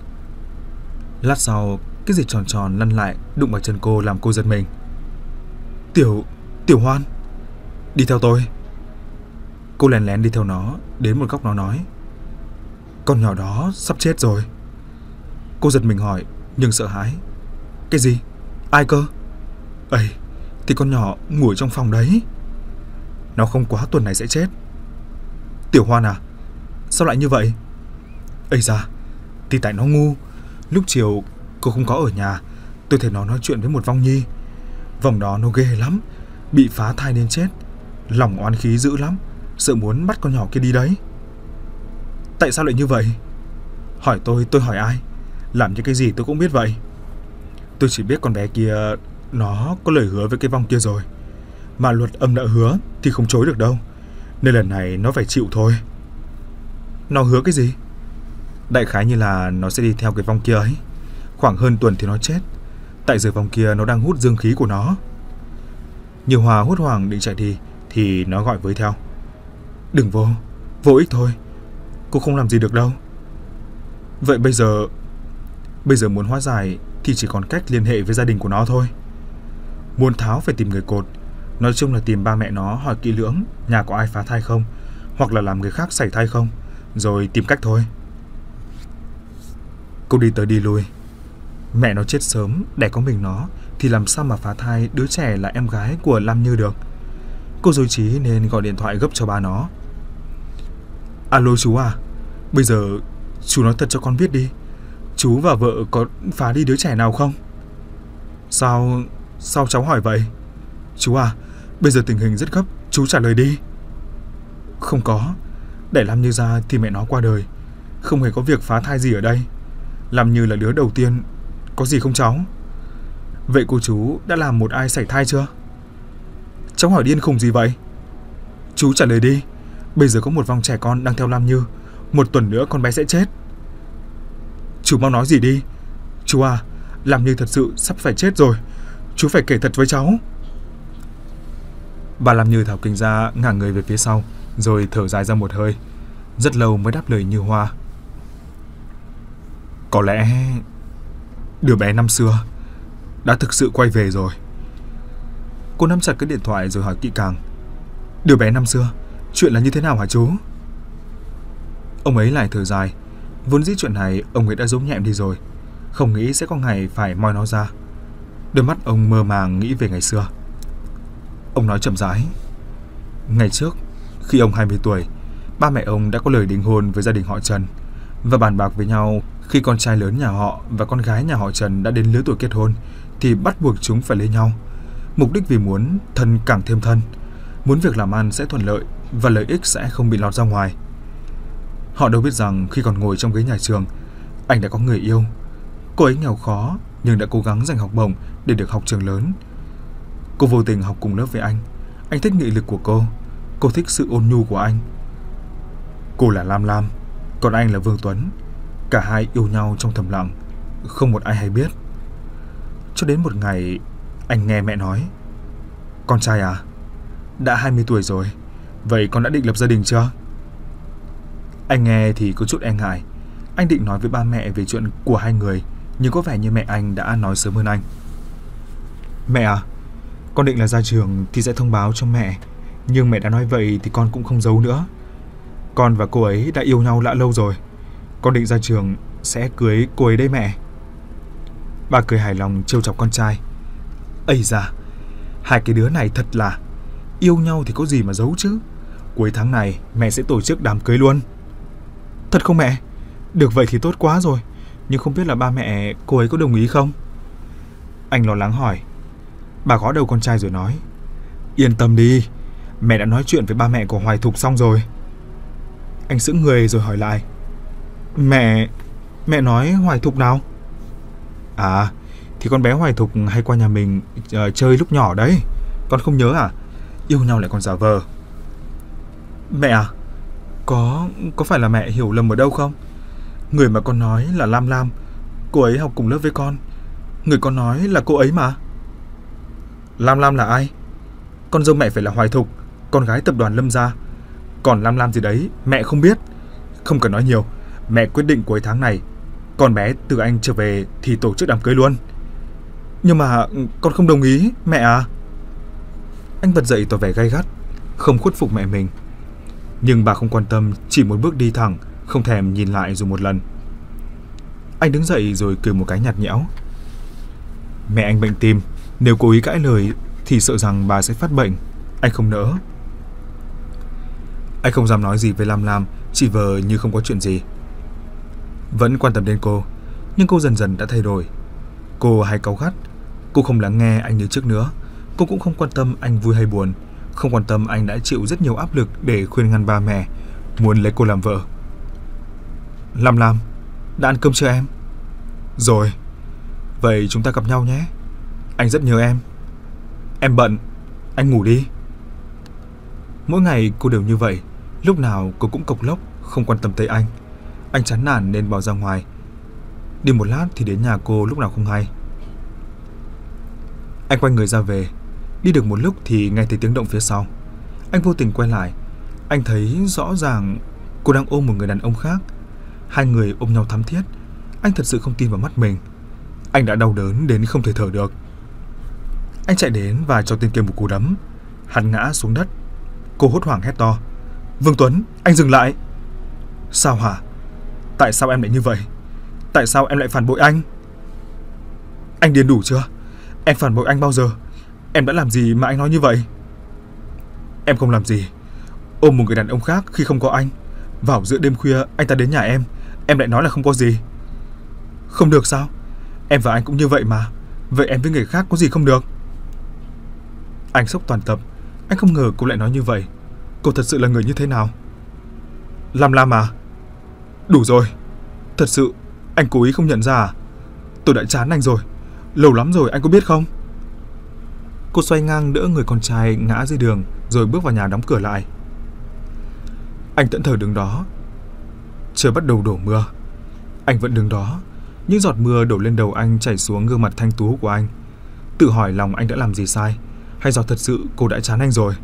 Lát sau, cái gì tròn tròn lăn lại đụng vào chân cô làm cô giật mình. Tiểu, Tiểu Hoan, đi theo tôi. Cô lén lén đi theo nó, đến một góc nó nói. Con nhỏ đó sắp chết rồi. Cô giật mình hỏi, nhưng sợ hãi. Cái gì? Ai cơ? Ây, thì con nhỏ ngủ ở trong phòng đấy. Nó không quá tuần này sẽ chết. Tiểu Hoan à, sao lại như vậy? Ây da, thì tại nó ngu. Lúc chiều cô không có ở nhà, tôi thấy nó nói chuyện với một vong nhi. Vòng đó nó ghê lắm, bị phá thai nên chết. Lòng oán khí dữ lắm, sợ muốn bắt con nhỏ kia đi đấy. Tại sao lại như vậy? Hỏi tôi, tôi hỏi ai? Làm như cái gì tôi cũng biết vậy. Tôi chỉ biết con bé kia nó có lời hứa với cái vong kia rồi. Mà luật âm đã hứa thì không chối được đâu. Nên lần này nó phải chịu thôi. Nó hứa cái gì? Đại khái như là nó sẽ đi theo cái vong kia ấy. Khoảng hơn tuần thì nó chết. Tại giờ vong kia nó đang hút dương khí của nó. Như Hòa hốt hoảng định chạy đi thì nó gọi với theo. Đừng vô, vô ích thôi. Cô không làm gì được đâu. Vậy bây giờ Bây giờ muốn hóa giải thì chỉ còn cách liên hệ với gia đình của nó thôi. Muốn tháo phải tìm người cột. Nói chung là tìm ba mẹ nó hỏi kỹ lưỡng nhà có ai phá thai không, hoặc là làm người khác sảy thai không, rồi tìm cách thôi. Cô đi tới đi lui. Mẹ nó chết sớm, đẻ có mình nó thì làm sao mà phá thai đứa trẻ là em gái của Lam Như được. Cô dối trí nên gọi điện thoại gấp cho ba nó. Alo chú à, bây giờ chú nói thật cho con biết đi. Chú và vợ có phá đi đứa trẻ nào không? Sao Sao cháu hỏi vậy? Chú à, bây giờ tình hình rất gấp, chú trả lời đi. Không có. Để Lam Như ra thì mẹ nó qua đời. Không hề có việc phá thai gì ở đây. Lam Như là đứa đầu tiên. Có gì không cháu? Vậy cô chú đã làm một ai sảy thai chưa? Cháu hỏi điên khùng gì vậy? Chú trả lời đi. Bây giờ có một vòng trẻ con đang theo Lam Như. Một tuần nữa con bé sẽ chết. Chú mau nói gì đi. Chú à, Lam Như thật sự sắp phải chết rồi. Chú phải kể thật với cháu. Bà Lam Như tháo kính ra, ngả người về phía sau, rồi thở dài ra một hơi. Rất lâu mới đáp lời Như Hoa. Có lẽ đứa bé năm xưa đã thực sự quay về rồi. Cô nắm chặt cái điện thoại rồi hỏi kỹ càng. Đứa bé năm xưa, chuyện là như thế nào hả chú? Ông ấy lại thở dài. Vốn dĩ chuyện này ông ấy đã giấu nhẹm đi rồi, không nghĩ sẽ có ngày phải moi nó ra. Đôi mắt ông mơ màng nghĩ về ngày xưa. Ông nói chậm rãi. Ngày trước, khi ông hai mươi tuổi, ba mẹ ông đã có lời đính hôn với gia đình họ Trần và bàn bạc với nhau khi con trai lớn nhà họ và con gái nhà họ Trần đã đến lứa tuổi kết hôn thì bắt buộc chúng phải lấy nhau. Mục đích vì muốn thân càng thêm thân, muốn việc làm ăn sẽ thuận lợi và lợi ích sẽ không bị lọt ra ngoài. Họ đâu biết rằng khi còn ngồi trong ghế nhà trường, anh đã có người yêu. Cô ấy nghèo khó nhưng đã cố gắng giành học bổng để được học trường lớn. Cô vô tình học cùng lớp với anh. Anh thích nghị lực của cô. Cô thích sự ôn nhu của anh. Cô là Lam Lam, còn anh là Vương Tuấn. Cả hai yêu nhau trong thầm lặng, không một ai hay biết. Cho đến một ngày, anh nghe mẹ nói. Con trai à, đã hai mươi tuổi rồi, vậy con đã định lập gia đình chưa? Anh nghe thì có chút e ngại. Anh định nói với ba mẹ về chuyện của hai người, nhưng có vẻ như mẹ anh đã nói sớm hơn anh. Mẹ à, con định là ra trường thì sẽ thông báo cho mẹ, nhưng mẹ đã nói vậy thì con cũng không giấu nữa. Con và cô ấy đã yêu nhau đã lâu rồi. Con định ra trường sẽ cưới cô ấy đấy mẹ. Bà cười hài lòng trêu chọc con trai. Ây da, hai cái đứa này thật là yêu nhau thì có gì mà giấu chứ. Cuối tháng này mẹ sẽ tổ chức đám cưới luôn. Thật không mẹ? Được vậy thì tốt quá rồi. Nhưng không biết là ba mẹ cô ấy có đồng ý không? Anh lo lắng hỏi. Bà gõ đầu con trai rồi nói. Yên tâm đi, mẹ đã nói chuyện với ba mẹ của Hoài Thục xong rồi. Anh sững người rồi hỏi lại. Mẹ... Mẹ nói Hoài Thục nào? À, thì con bé Hoài Thục hay qua nhà mình uh, chơi lúc nhỏ đấy. Con không nhớ à? Yêu nhau lại còn giả vờ. Mẹ à, Có... có phải là mẹ hiểu lầm ở đâu không? Người mà con nói là Lam Lam, cô ấy học cùng lớp với con. Người con nói là cô ấy mà. Lam Lam là ai? Con dâu mẹ phải là Hoài Thục, con gái tập đoàn Lâm gia. Còn Lam Lam gì đấy mẹ không biết. Không cần nói nhiều, mẹ quyết định cuối tháng này con bé từ Anh trở về thì tổ chức đám cưới luôn. Nhưng mà con không đồng ý mẹ à. Anh bật dậy tỏ vẻ gay gắt, không khuất phục mẹ mình. Nhưng bà không quan tâm, chỉ một bước đi thẳng, không thèm nhìn lại dù một lần. Anh đứng dậy rồi cười một cái nhạt nhẽo. Mẹ anh bệnh tim, nếu cố ý cãi lời thì sợ rằng bà sẽ phát bệnh. Anh không nỡ. Anh không dám nói gì với Lam Lam, chỉ vờ như không có chuyện gì. Vẫn quan tâm đến cô, nhưng cô dần dần đã thay đổi. Cô hay cáu gắt. Cô không lắng nghe anh như trước nữa. Cô cũng không quan tâm anh vui hay buồn, không quan tâm anh đã chịu rất nhiều áp lực để khuyên ngăn ba mẹ muốn lấy cô làm vợ. Lam Lam, đã ăn cơm chưa em? Rồi. Vậy chúng ta gặp nhau nhé. Anh rất nhớ em. Em bận, anh ngủ đi. Mỗi ngày cô đều như vậy. Lúc nào cô cũng cộc lốc, không quan tâm tới anh. Anh chán nản nên bỏ ra ngoài. Đi một lát thì đến nhà cô lúc nào không hay. Anh quay người ra về. Đi được một lúc thì nghe thấy tiếng động phía sau. Anh vô tình quay lại. Anh thấy rõ ràng cô đang ôm một người đàn ông khác. Hai người ôm nhau thắm thiết. Anh thật sự không tin vào mắt mình. Anh đã đau đớn đến không thể thở được. Anh chạy đến và cho tên kia một cú đấm. Hắn ngã xuống đất. Cô hốt hoảng hét to. Vương Tuấn, anh dừng lại. Sao hả? Tại sao em lại như vậy? Tại sao em lại phản bội anh? Anh điên đủ chưa? Em phản bội anh bao giờ? Em đã làm gì mà anh nói như vậy? Em không làm gì. Ôm một người đàn ông khác khi không có anh. Vào giữa đêm khuya anh ta đến nhà em, em lại nói là không có gì. Không được sao? Em và anh cũng như vậy mà. Vậy em với người khác có gì không được? Anh sốc toàn tập. Anh không ngờ cô lại nói như vậy. Cô thật sự là người như thế nào? Lam Lam à? Đủ rồi. Thật sự anh cố ý không nhận ra à? Tôi đã chán anh rồi. Lâu lắm rồi anh có biết không? Cô xoay ngang đỡ người con trai ngã dưới đường rồi bước vào nhà đóng cửa lại. Anh thẫn thờ đứng đó. Trời bắt đầu đổ mưa. Anh vẫn đứng đó. Những giọt mưa đổ lên đầu anh chảy xuống gương mặt thanh tú của anh. Tự hỏi lòng anh đã làm gì sai, hay do thật sự cô đã chán anh rồi.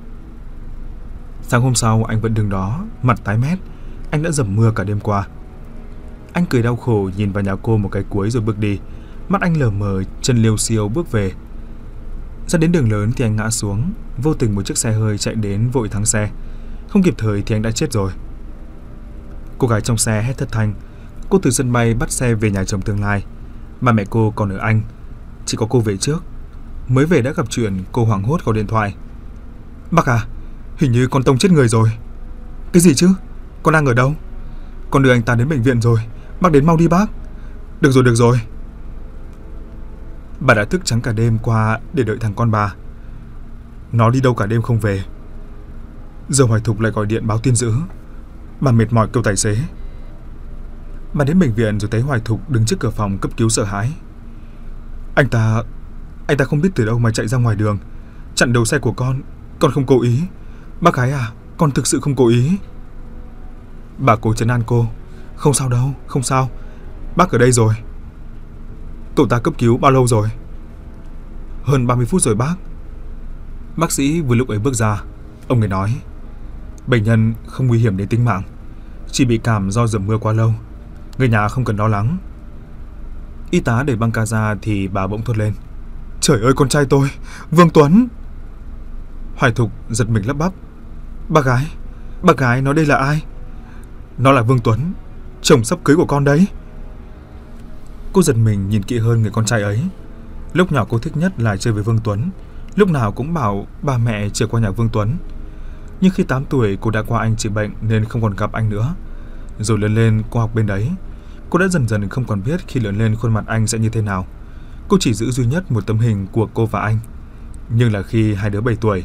Sáng hôm sau anh vẫn đứng đó, mặt tái mét. Anh đã dầm mưa cả đêm qua. Anh cười đau khổ nhìn vào nhà cô một cái cuối rồi bước đi. Mắt anh lờ mờ, chân liêu xiêu bước về. Ra đến đường lớn thì anh ngã xuống. Vô tình một chiếc xe hơi chạy đến vội thắng xe. Không kịp thời thì anh đã chết rồi. Cô gái trong xe hét thất thanh. Cô từ sân bay bắt xe về nhà chồng tương lai. Ba mẹ cô còn ở Anh. Chỉ có cô về trước. Mới về đã gặp chuyện, cô hoảng hốt gọi điện thoại. Bác à, hình như con Tông chết người rồi. Cái gì chứ? Con đang ở đâu? Con đưa anh ta đến bệnh viện rồi. Bác đến mau đi bác. Được rồi, được rồi. Bà đã thức trắng cả đêm qua để đợi thằng con bà. Nó đi đâu cả đêm không về. Giờ Hoài Thục lại gọi điện báo tin dữ. Bà mệt mỏi kêu tài xế. Bà đến bệnh viện rồi thấy Hoài Thục đứng trước cửa phòng cấp cứu sợ hãi. Anh ta... Anh ta không biết từ đâu mà chạy ra ngoài đường, chặn đầu xe của con. Con không cố ý. Bác gái à, con thực sự không cố ý. Bà cố trấn an cô. Không sao đâu, không sao. Bác ở đây rồi. Cậu ta cấp cứu bao lâu rồi? Hơn ba mươi phút rồi bác. Bác sĩ vừa lúc ấy bước ra. Ông ấy nói bệnh nhân không nguy hiểm đến tính mạng, chỉ bị cảm do dầm mưa quá lâu. Người nhà không cần lo lắng. Y tá đẩy băng ca ra thì bà bỗng thốt lên. Trời ơi, con trai tôi, Vương Tuấn. Hoài Thục giật mình lắp bắp. Bác gái, bác gái nói đây là ai? Nó là Vương Tuấn, chồng sắp cưới của con đấy. Cô giật mình nhìn kỹ hơn người con trai ấy. Lúc nhỏ cô thích nhất là chơi với Vương Tuấn. Lúc nào cũng bảo ba mẹ chở qua nhà Vương Tuấn. Nhưng khi tám tuổi cô đã qua anh trị bệnh nên không còn gặp anh nữa. Rồi lớn lên cô học bên đấy. Cô đã dần dần không còn biết khi lớn lên khuôn mặt anh sẽ như thế nào. Cô chỉ giữ duy nhất một tấm hình của cô và anh, nhưng là khi hai đứa bảy tuổi.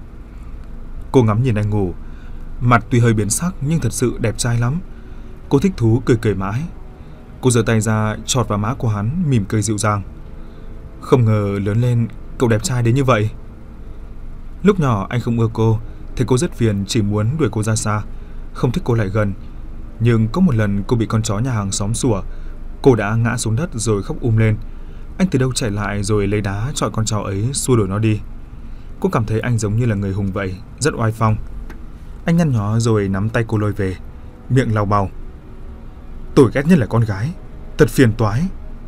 Cô ngắm nhìn anh ngủ. Mặt tuy hơi biến sắc nhưng thật sự đẹp trai lắm. Cô thích thú cười cười mãi. Cô giơ tay ra chọt vào má của hắn, mỉm cười dịu dàng. Không ngờ lớn lên cậu đẹp trai đến như vậy. Lúc nhỏ anh không ưa cô, thấy cô rất phiền, chỉ muốn đuổi cô ra xa, không thích cô lại gần. Nhưng có một lần cô bị con chó nhà hàng xóm sủa. Cô đã ngã xuống đất rồi khóc um lên. Anh từ đâu chạy lại rồi lấy đá chọi con chó ấy, xua đuổi nó đi. Cô cảm thấy anh giống như là người hùng vậy, rất oai phong. Anh nhăn nhó rồi nắm tay cô lôi về, miệng lau bầu. Tôi ghét nhất là con gái, thật phiền toái.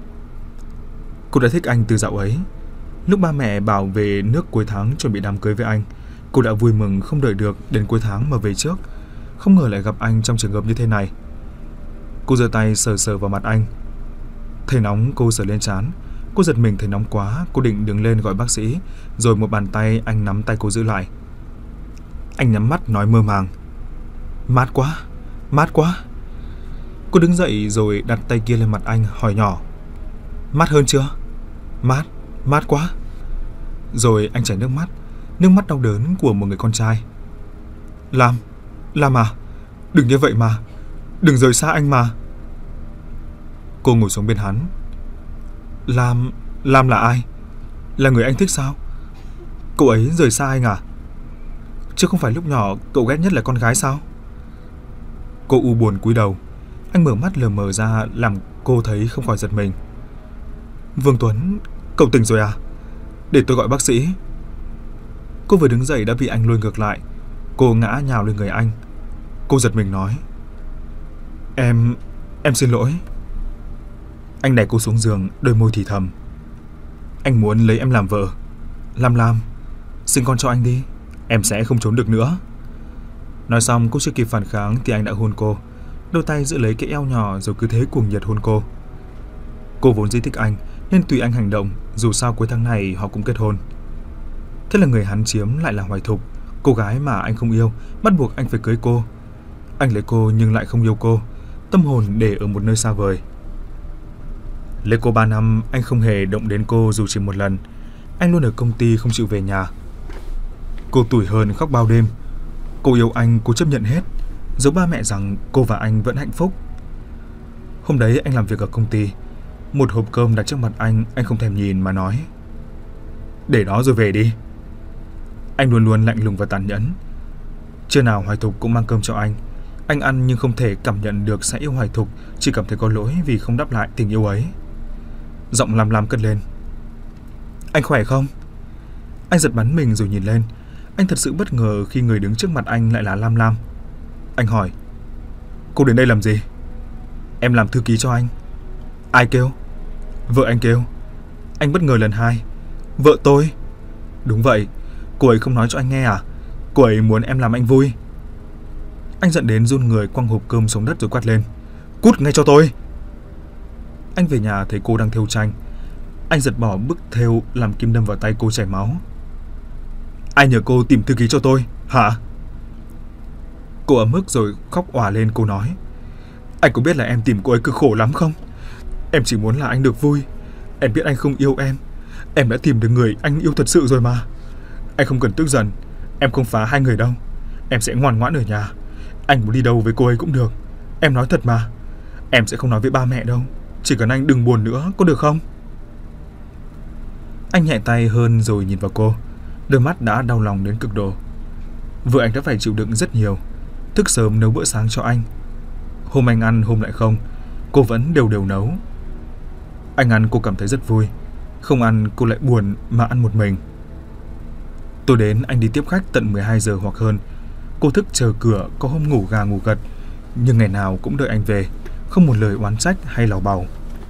Cô đã thích anh từ dạo ấy. Lúc ba mẹ bảo về nước cuối tháng chuẩn bị đám cưới với anh, cô đã vui mừng không đợi được đến cuối tháng mà về trước. Không ngờ lại gặp anh trong trường hợp như thế này. Cô giơ tay sờ sờ vào mặt anh. Thấy nóng cô sờ lên trán. Cô giật mình thấy nóng quá. Cô định đứng lên gọi bác sĩ, rồi một bàn tay anh nắm tay cô giữ lại. Anh nhắm mắt nói mơ màng. Mát quá, mát quá. Cô đứng dậy rồi đặt tay kia lên mặt anh, hỏi nhỏ. Mát hơn chưa? Mát, mát quá. Rồi anh chảy nước mắt, nước mắt đau đớn của một người con trai. Lam, Lam à, đừng như vậy mà, đừng rời xa anh mà. Cô ngồi xuống bên hắn. Lam, Lam là ai? Là người anh thích sao? Cậu ấy rời xa anh à? Chứ không phải lúc nhỏ cậu ghét nhất là con gái sao? Cô u buồn cúi đầu. Anh mở mắt lờ mờ ra làm cô thấy không khỏi giật mình. Vương Tuấn, cậu tỉnh rồi à? Để tôi gọi bác sĩ. Cô vừa đứng dậy đã bị anh lôi ngược lại. Cô ngã nhào lên người anh. Cô giật mình nói. Em... em xin lỗi. Anh đẩy cô xuống giường, đôi môi thì thầm. Anh muốn lấy em làm vợ. Lam Lam, sinh con cho anh đi, em sẽ không trốn được nữa. Nói xong cô chưa kịp phản kháng thì anh đã hôn cô. Đôi tay giữ lấy cái eo nhỏ rồi cứ thế cuồng nhiệt hôn cô. Cô vốn dĩ thích anh nên tùy anh hành động, dù sao cuối tháng này họ cũng kết hôn. Thế là người hắn chiếm lại là Hoài Thục, cô gái mà anh không yêu, bắt buộc anh phải cưới cô. Anh lấy cô nhưng lại không yêu cô, tâm hồn để ở một nơi xa vời. Lấy cô ba năm, anh không hề động đến cô dù chỉ một lần. Anh luôn ở công ty không chịu về nhà. Cô tủi hờn khóc bao đêm. Cô yêu anh, cô chấp nhận hết, giấu ba mẹ rằng cô và anh vẫn hạnh phúc. Hôm đấy anh làm việc ở công ty. Một hộp cơm đặt trước mặt anh, anh không thèm nhìn mà nói. Để đó rồi về đi. Anh luôn luôn lạnh lùng và tàn nhẫn. Trưa nào Hoài Thục cũng mang cơm cho anh. Anh ăn nhưng không thể cảm nhận được sẽ yêu Hoài Thục, chỉ cảm thấy có lỗi vì không đáp lại tình yêu ấy. Giọng Lam Lam cất lên. Anh khỏe không? Anh giật bắn mình rồi nhìn lên. Anh thật sự bất ngờ khi người đứng trước mặt anh lại là Lam Lam. Anh hỏi, cô đến đây làm gì? Em làm thư ký cho anh. Ai kêu? Vợ anh kêu. Anh bất ngờ lần hai. Vợ tôi? Đúng vậy. Cô ấy không nói cho anh nghe à? Cô ấy muốn em làm anh vui. Anh giận đến run người, quăng hộp cơm xuống đất rồi quát lên. Cút ngay cho tôi. Anh về nhà thấy cô đang thêu tranh. Anh giật bỏ bức thêu làm kim đâm vào tay cô chảy máu. Ai nhờ cô tìm thư ký cho tôi, hả? Cô ấm ức rồi khóc òa lên. Cô nói, anh có biết là em tìm cô ấy cực khổ lắm không? Em chỉ muốn là anh được vui. Em biết anh không yêu em. Em đã tìm được người anh yêu thật sự rồi mà. Anh không cần tức giận. Em không phá hai người đâu. Em sẽ ngoan ngoãn ở nhà. Anh muốn đi đâu với cô ấy cũng được. Em nói thật mà. Em sẽ không nói với ba mẹ đâu. Chỉ cần anh đừng buồn nữa, có được không? Anh nhẹ tay hơn rồi nhìn vào cô. Đôi mắt đã đau lòng đến cực độ. Vợ anh đã phải chịu đựng rất nhiều. Thức sớm nấu bữa sáng cho anh. Hôm anh ăn hôm lại không. Cô vẫn đều đều nấu. Anh ăn cô cảm thấy rất vui. Không ăn cô lại buồn mà ăn một mình. Tối đến anh đi tiếp khách tận mười hai giờ hoặc hơn. Cô thức chờ cửa, có hôm ngủ gà ngủ gật, nhưng ngày nào cũng đợi anh về, không một lời oán trách hay lào bào.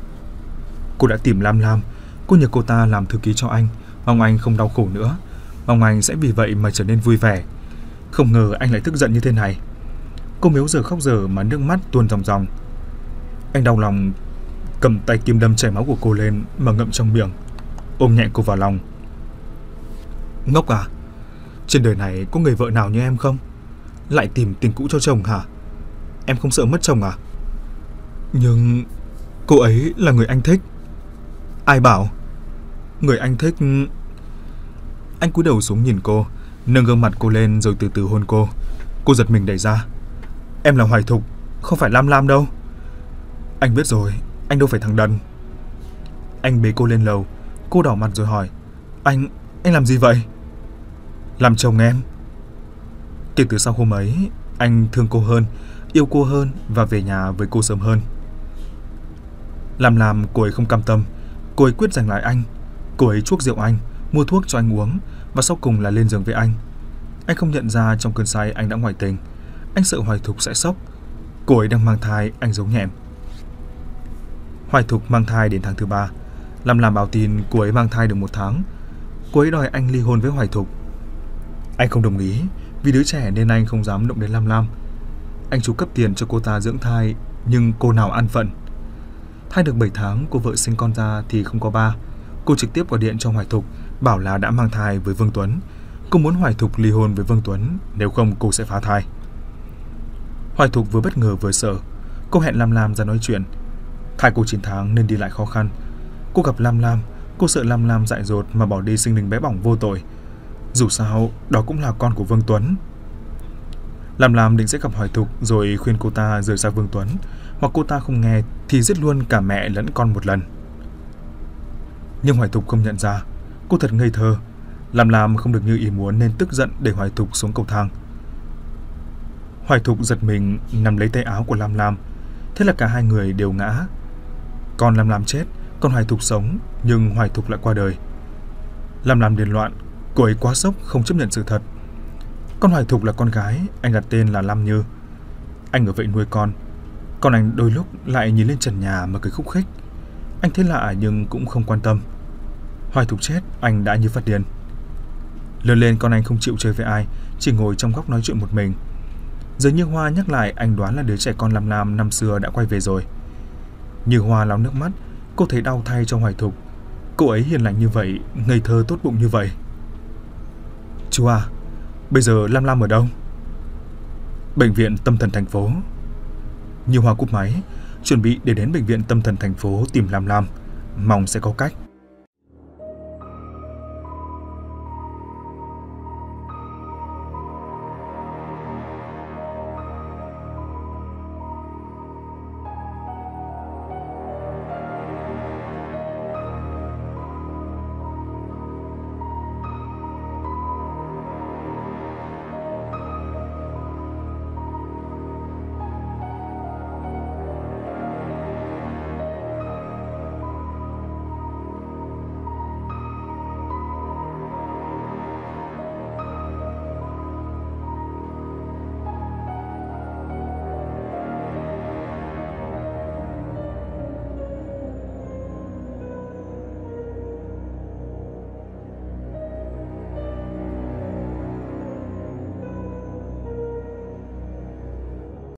Cô đã tìm Lam Lam. Cô nhờ cô ta làm thư ký cho anh, mong anh không đau khổ nữa, mong anh sẽ vì vậy mà trở nên vui vẻ. Không ngờ anh lại tức giận như thế này. Cô mếu giờ khóc giờ mà nước mắt tuôn ròng ròng. Anh đau lòng cầm tay kim đâm chảy máu của cô lên mà ngậm trong miệng, ôm nhẹ cô vào lòng. Ngốc à? Trên đời này có người vợ nào như em không? Lại tìm tình cũ cho chồng hả? Em không sợ mất chồng à? Nhưng cô ấy là người anh thích. Ai bảo? Người anh thích. Anh cúi đầu xuống nhìn cô, nâng gương mặt cô lên rồi từ từ hôn cô. Cô giật mình đẩy ra. Em là Hoài Thục, không phải Lam Lam đâu. Anh biết rồi, anh đâu phải thằng đần. Anh bế cô lên lầu. Cô đỏ mặt rồi hỏi, Anh, anh làm gì vậy? Làm chồng em. Kể từ sau hôm ấy, anh thương cô hơn, yêu cô hơn và về nhà với cô sớm hơn. Làm làm cô ấy không cam tâm. Cô ấy quyết giành lại anh. Cô ấy chuốc rượu anh, mua thuốc cho anh uống, và sau cùng là lên giường với anh. Anh không nhận ra trong cơn say anh đã ngoại tình. Anh sợ Hoài Thục sẽ sốc. Cô ấy đang mang thai, anh giấu nhẹm. Hoài Thục mang thai đến tháng thứ ba. Làm làm báo tin cô ấy mang thai được một tháng. Cô ấy đòi anh ly hôn với Hoài Thục. Anh không đồng ý, vì đứa trẻ nên anh không dám động đến Lam Lam. Anh chú cấp tiền cho cô ta dưỡng thai, nhưng cô nào ăn phận. Thai được bảy tháng, cô vợ sinh con ra thì không có ba. Cô trực tiếp gọi điện cho Hoài Thục, bảo là đã mang thai với Vương Tuấn. Cô muốn Hoài Thục ly hôn với Vương Tuấn, nếu không cô sẽ phá thai. Hoài Thục vừa bất ngờ vừa sợ. Cô hẹn Lam Lam ra nói chuyện. Thai cô chín tháng nên đi lại khó khăn. Cô gặp Lam Lam, cô sợ Lam Lam dại dột mà bỏ đi sinh linh bé bỏng vô tội. Dù sao, đó cũng là con của Vương Tuấn. Lam Lam định sẽ gặp Hoài Thục rồi khuyên cô ta rời xa Vương Tuấn, hoặc cô ta không nghe thì giết luôn cả mẹ lẫn con một lần. Nhưng Hoài Thục không nhận ra. Cô thật ngây thơ. Lam Lam không được như ý muốn nên tức giận để Hoài Thục xuống cầu thang. Hoài Thục giật mình nắm lấy tay áo của Lam Lam. Thế là cả hai người đều ngã. Còn Lam Lam chết, còn Hoài Thục sống, nhưng Hoài Thục lại qua đời. Lam Lam điên loạn. Cô ấy quá sốc không chấp nhận sự thật. Con Hoài Thục là con gái, anh đặt tên là Lam Như. Anh ở vậy nuôi con. Còn anh đôi lúc lại nhìn lên trần nhà mà cười khúc khích. Anh thấy lạ nhưng cũng không quan tâm. Hoài Thục chết, anh đã như phát điên. Lớn lên con anh không chịu chơi với ai, chỉ ngồi trong góc nói chuyện một mình. Giờ Như Hoa nhắc lại, anh đoán là đứa trẻ con Lam Lam năm xưa đã quay về rồi. Như Hoa lau nước mắt. Cô thấy đau thay cho Hoài Thục. Cô ấy hiền lành như vậy, ngây thơ tốt bụng như vậy. Chú à, bây giờ Lam Lam ở đâu? Bệnh viện tâm thần thành phố. Như Hoa cúp máy, chuẩn bị để đến bệnh viện tâm thần thành phố tìm Lam Lam, mong sẽ có cách.